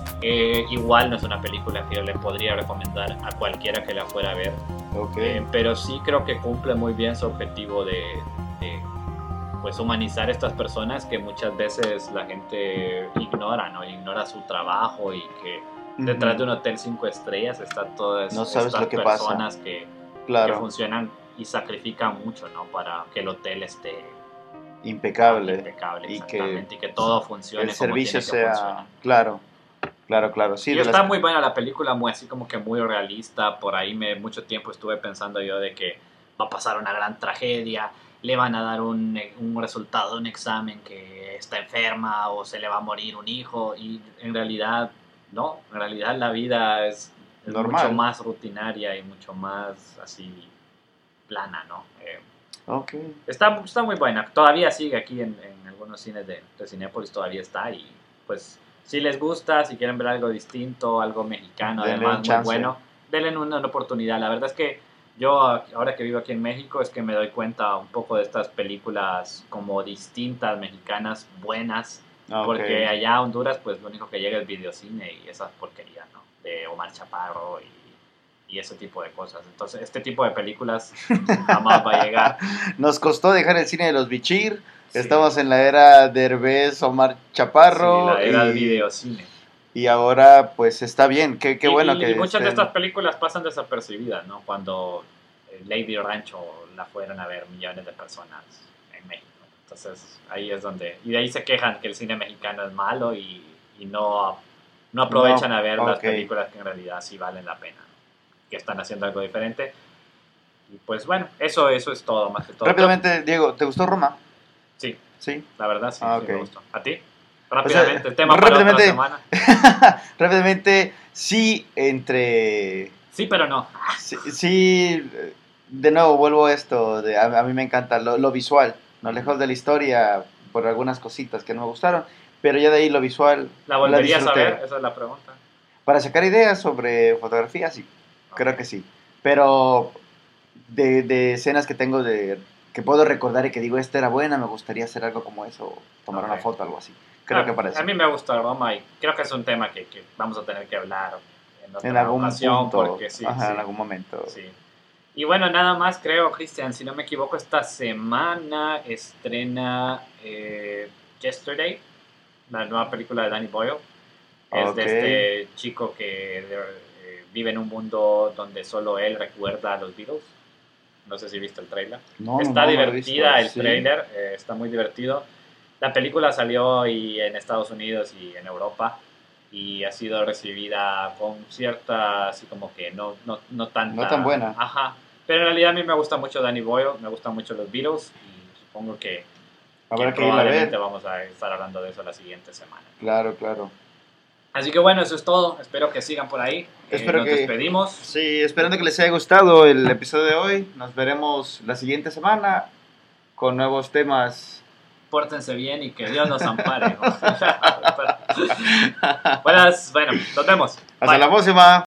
Eh, igual no es una película que yo le podría recomendar a cualquiera que la fuera a ver, Ok. eh, pero sí creo que cumple muy bien su objetivo de, de, pues humanizar a estas personas que muchas veces la gente ignora, ¿no? Ignora su trabajo y que detrás de un hotel cinco estrellas están todas No sabes estas lo que pasa. personas que, que Claro, funcionan y sacrifican mucho, ¿no? Para que el hotel esté impecable. impecable, y que exactamente, y que todo funcione El como servicio tiene que sea. funcionar. Claro, claro, claro. Sí, y de está las- muy buena la película, muy así como que muy realista. Por ahí me mucho tiempo estuve pensando yo de que va a pasar una gran tragedia, le van a dar un, un resultado de un examen que está enferma o se le va a morir un hijo y en realidad no, en realidad la vida es, es Normal. mucho más rutinaria y mucho más así plana, ¿no? Eh, Ok. Está, está muy buena. Todavía sigue aquí en, en algunos cines de, de Cinépolis, todavía está. Y pues, si les gusta, si quieren ver algo distinto, algo mexicano, Denle además un muy chance. bueno, denle una, una oportunidad. La verdad es que yo, ahora que vivo aquí en México, es que me doy cuenta un poco de estas películas como distintas, mexicanas, buenas. Ok. Porque allá a Honduras, pues lo único que llega es videocine y esas porquerías, ¿no? De Omar Chaparro y, y ese tipo de cosas. Entonces, este tipo de películas jamás va a llegar. Nos costó dejar el cine de los Bichir. Sí. Estamos en la era Derbez, Omar Chaparro. Sí, la era y, del videocine. y ahora, pues está bien. Qué, qué y, bueno y, que. y muchas de estén- estas películas pasan desapercibidas, ¿no? Cuando eh, Lady Rancho la fueron a ver millones de personas en México. Entonces, ahí es donde... Y de ahí se quejan que el cine mexicano es malo y, y no, no aprovechan No, a ver las ok. películas que en realidad sí valen la pena, que están haciendo algo diferente. Y pues bueno, eso, eso es todo, más que todo. Rápidamente, Diego, ¿te gustó Roma? Sí, Sí. la verdad sí, Ah, sí ok. me gustó. ¿A ti? Rápidamente, O sea, tema para otra rápidamente- semana. Rápidamente, sí, entre. Sí, pero no. Sí, sí, eh, de nuevo vuelvo a esto, de, a, a mí me encanta lo, lo visual, no lejos de la historia, por algunas cositas que no me gustaron, pero ya de ahí lo visual. ¿La volverías a disfruté. ver? Esa es la pregunta. Para sacar ideas sobre fotografía, sí, creo que sí. Pero de, de escenas que tengo de que puedo recordar y que digo, esta era buena, me gustaría hacer algo como eso, tomar Ok. una foto, algo así. Creo Ah, que para eso. A mí me gusta Roma y creo que es un tema que, que vamos a tener que hablar en otra En algún ocasión punto, porque sí, ajá, sí, en algún momento. sí. Y bueno, nada más creo, Cristian, si no me equivoco, esta semana estrena eh, Yesterday, la nueva película de Danny Boyle. Es Ok. de este chico que eh, vive en un mundo donde solo él recuerda a los Beatles. No sé si viste el trailer. No, no, Está no, no lo he divertida visto, el sí. trailer, eh, está muy divertido. La película salió y en Estados Unidos y en Europa y ha sido recibida con cierta, así como que no, no, no tanta... No tan buena. Ajá. Pero en realidad a mí me gusta mucho Danny Boyle, me gustan mucho los Beatles y supongo que, Habrá que que irla a probablemente ver. vamos a estar hablando de eso la siguiente semana. Claro, claro. Así que bueno, eso es todo. Espero que sigan por ahí. Eh, Espero nos que- despedimos. Sí, esperando que les haya gustado el episodio de hoy. Nos veremos la siguiente semana con nuevos temas. Pórtense bien y que Dios nos ampare. ¿no? Buenas, bueno, nos vemos. Hasta Bye. la próxima.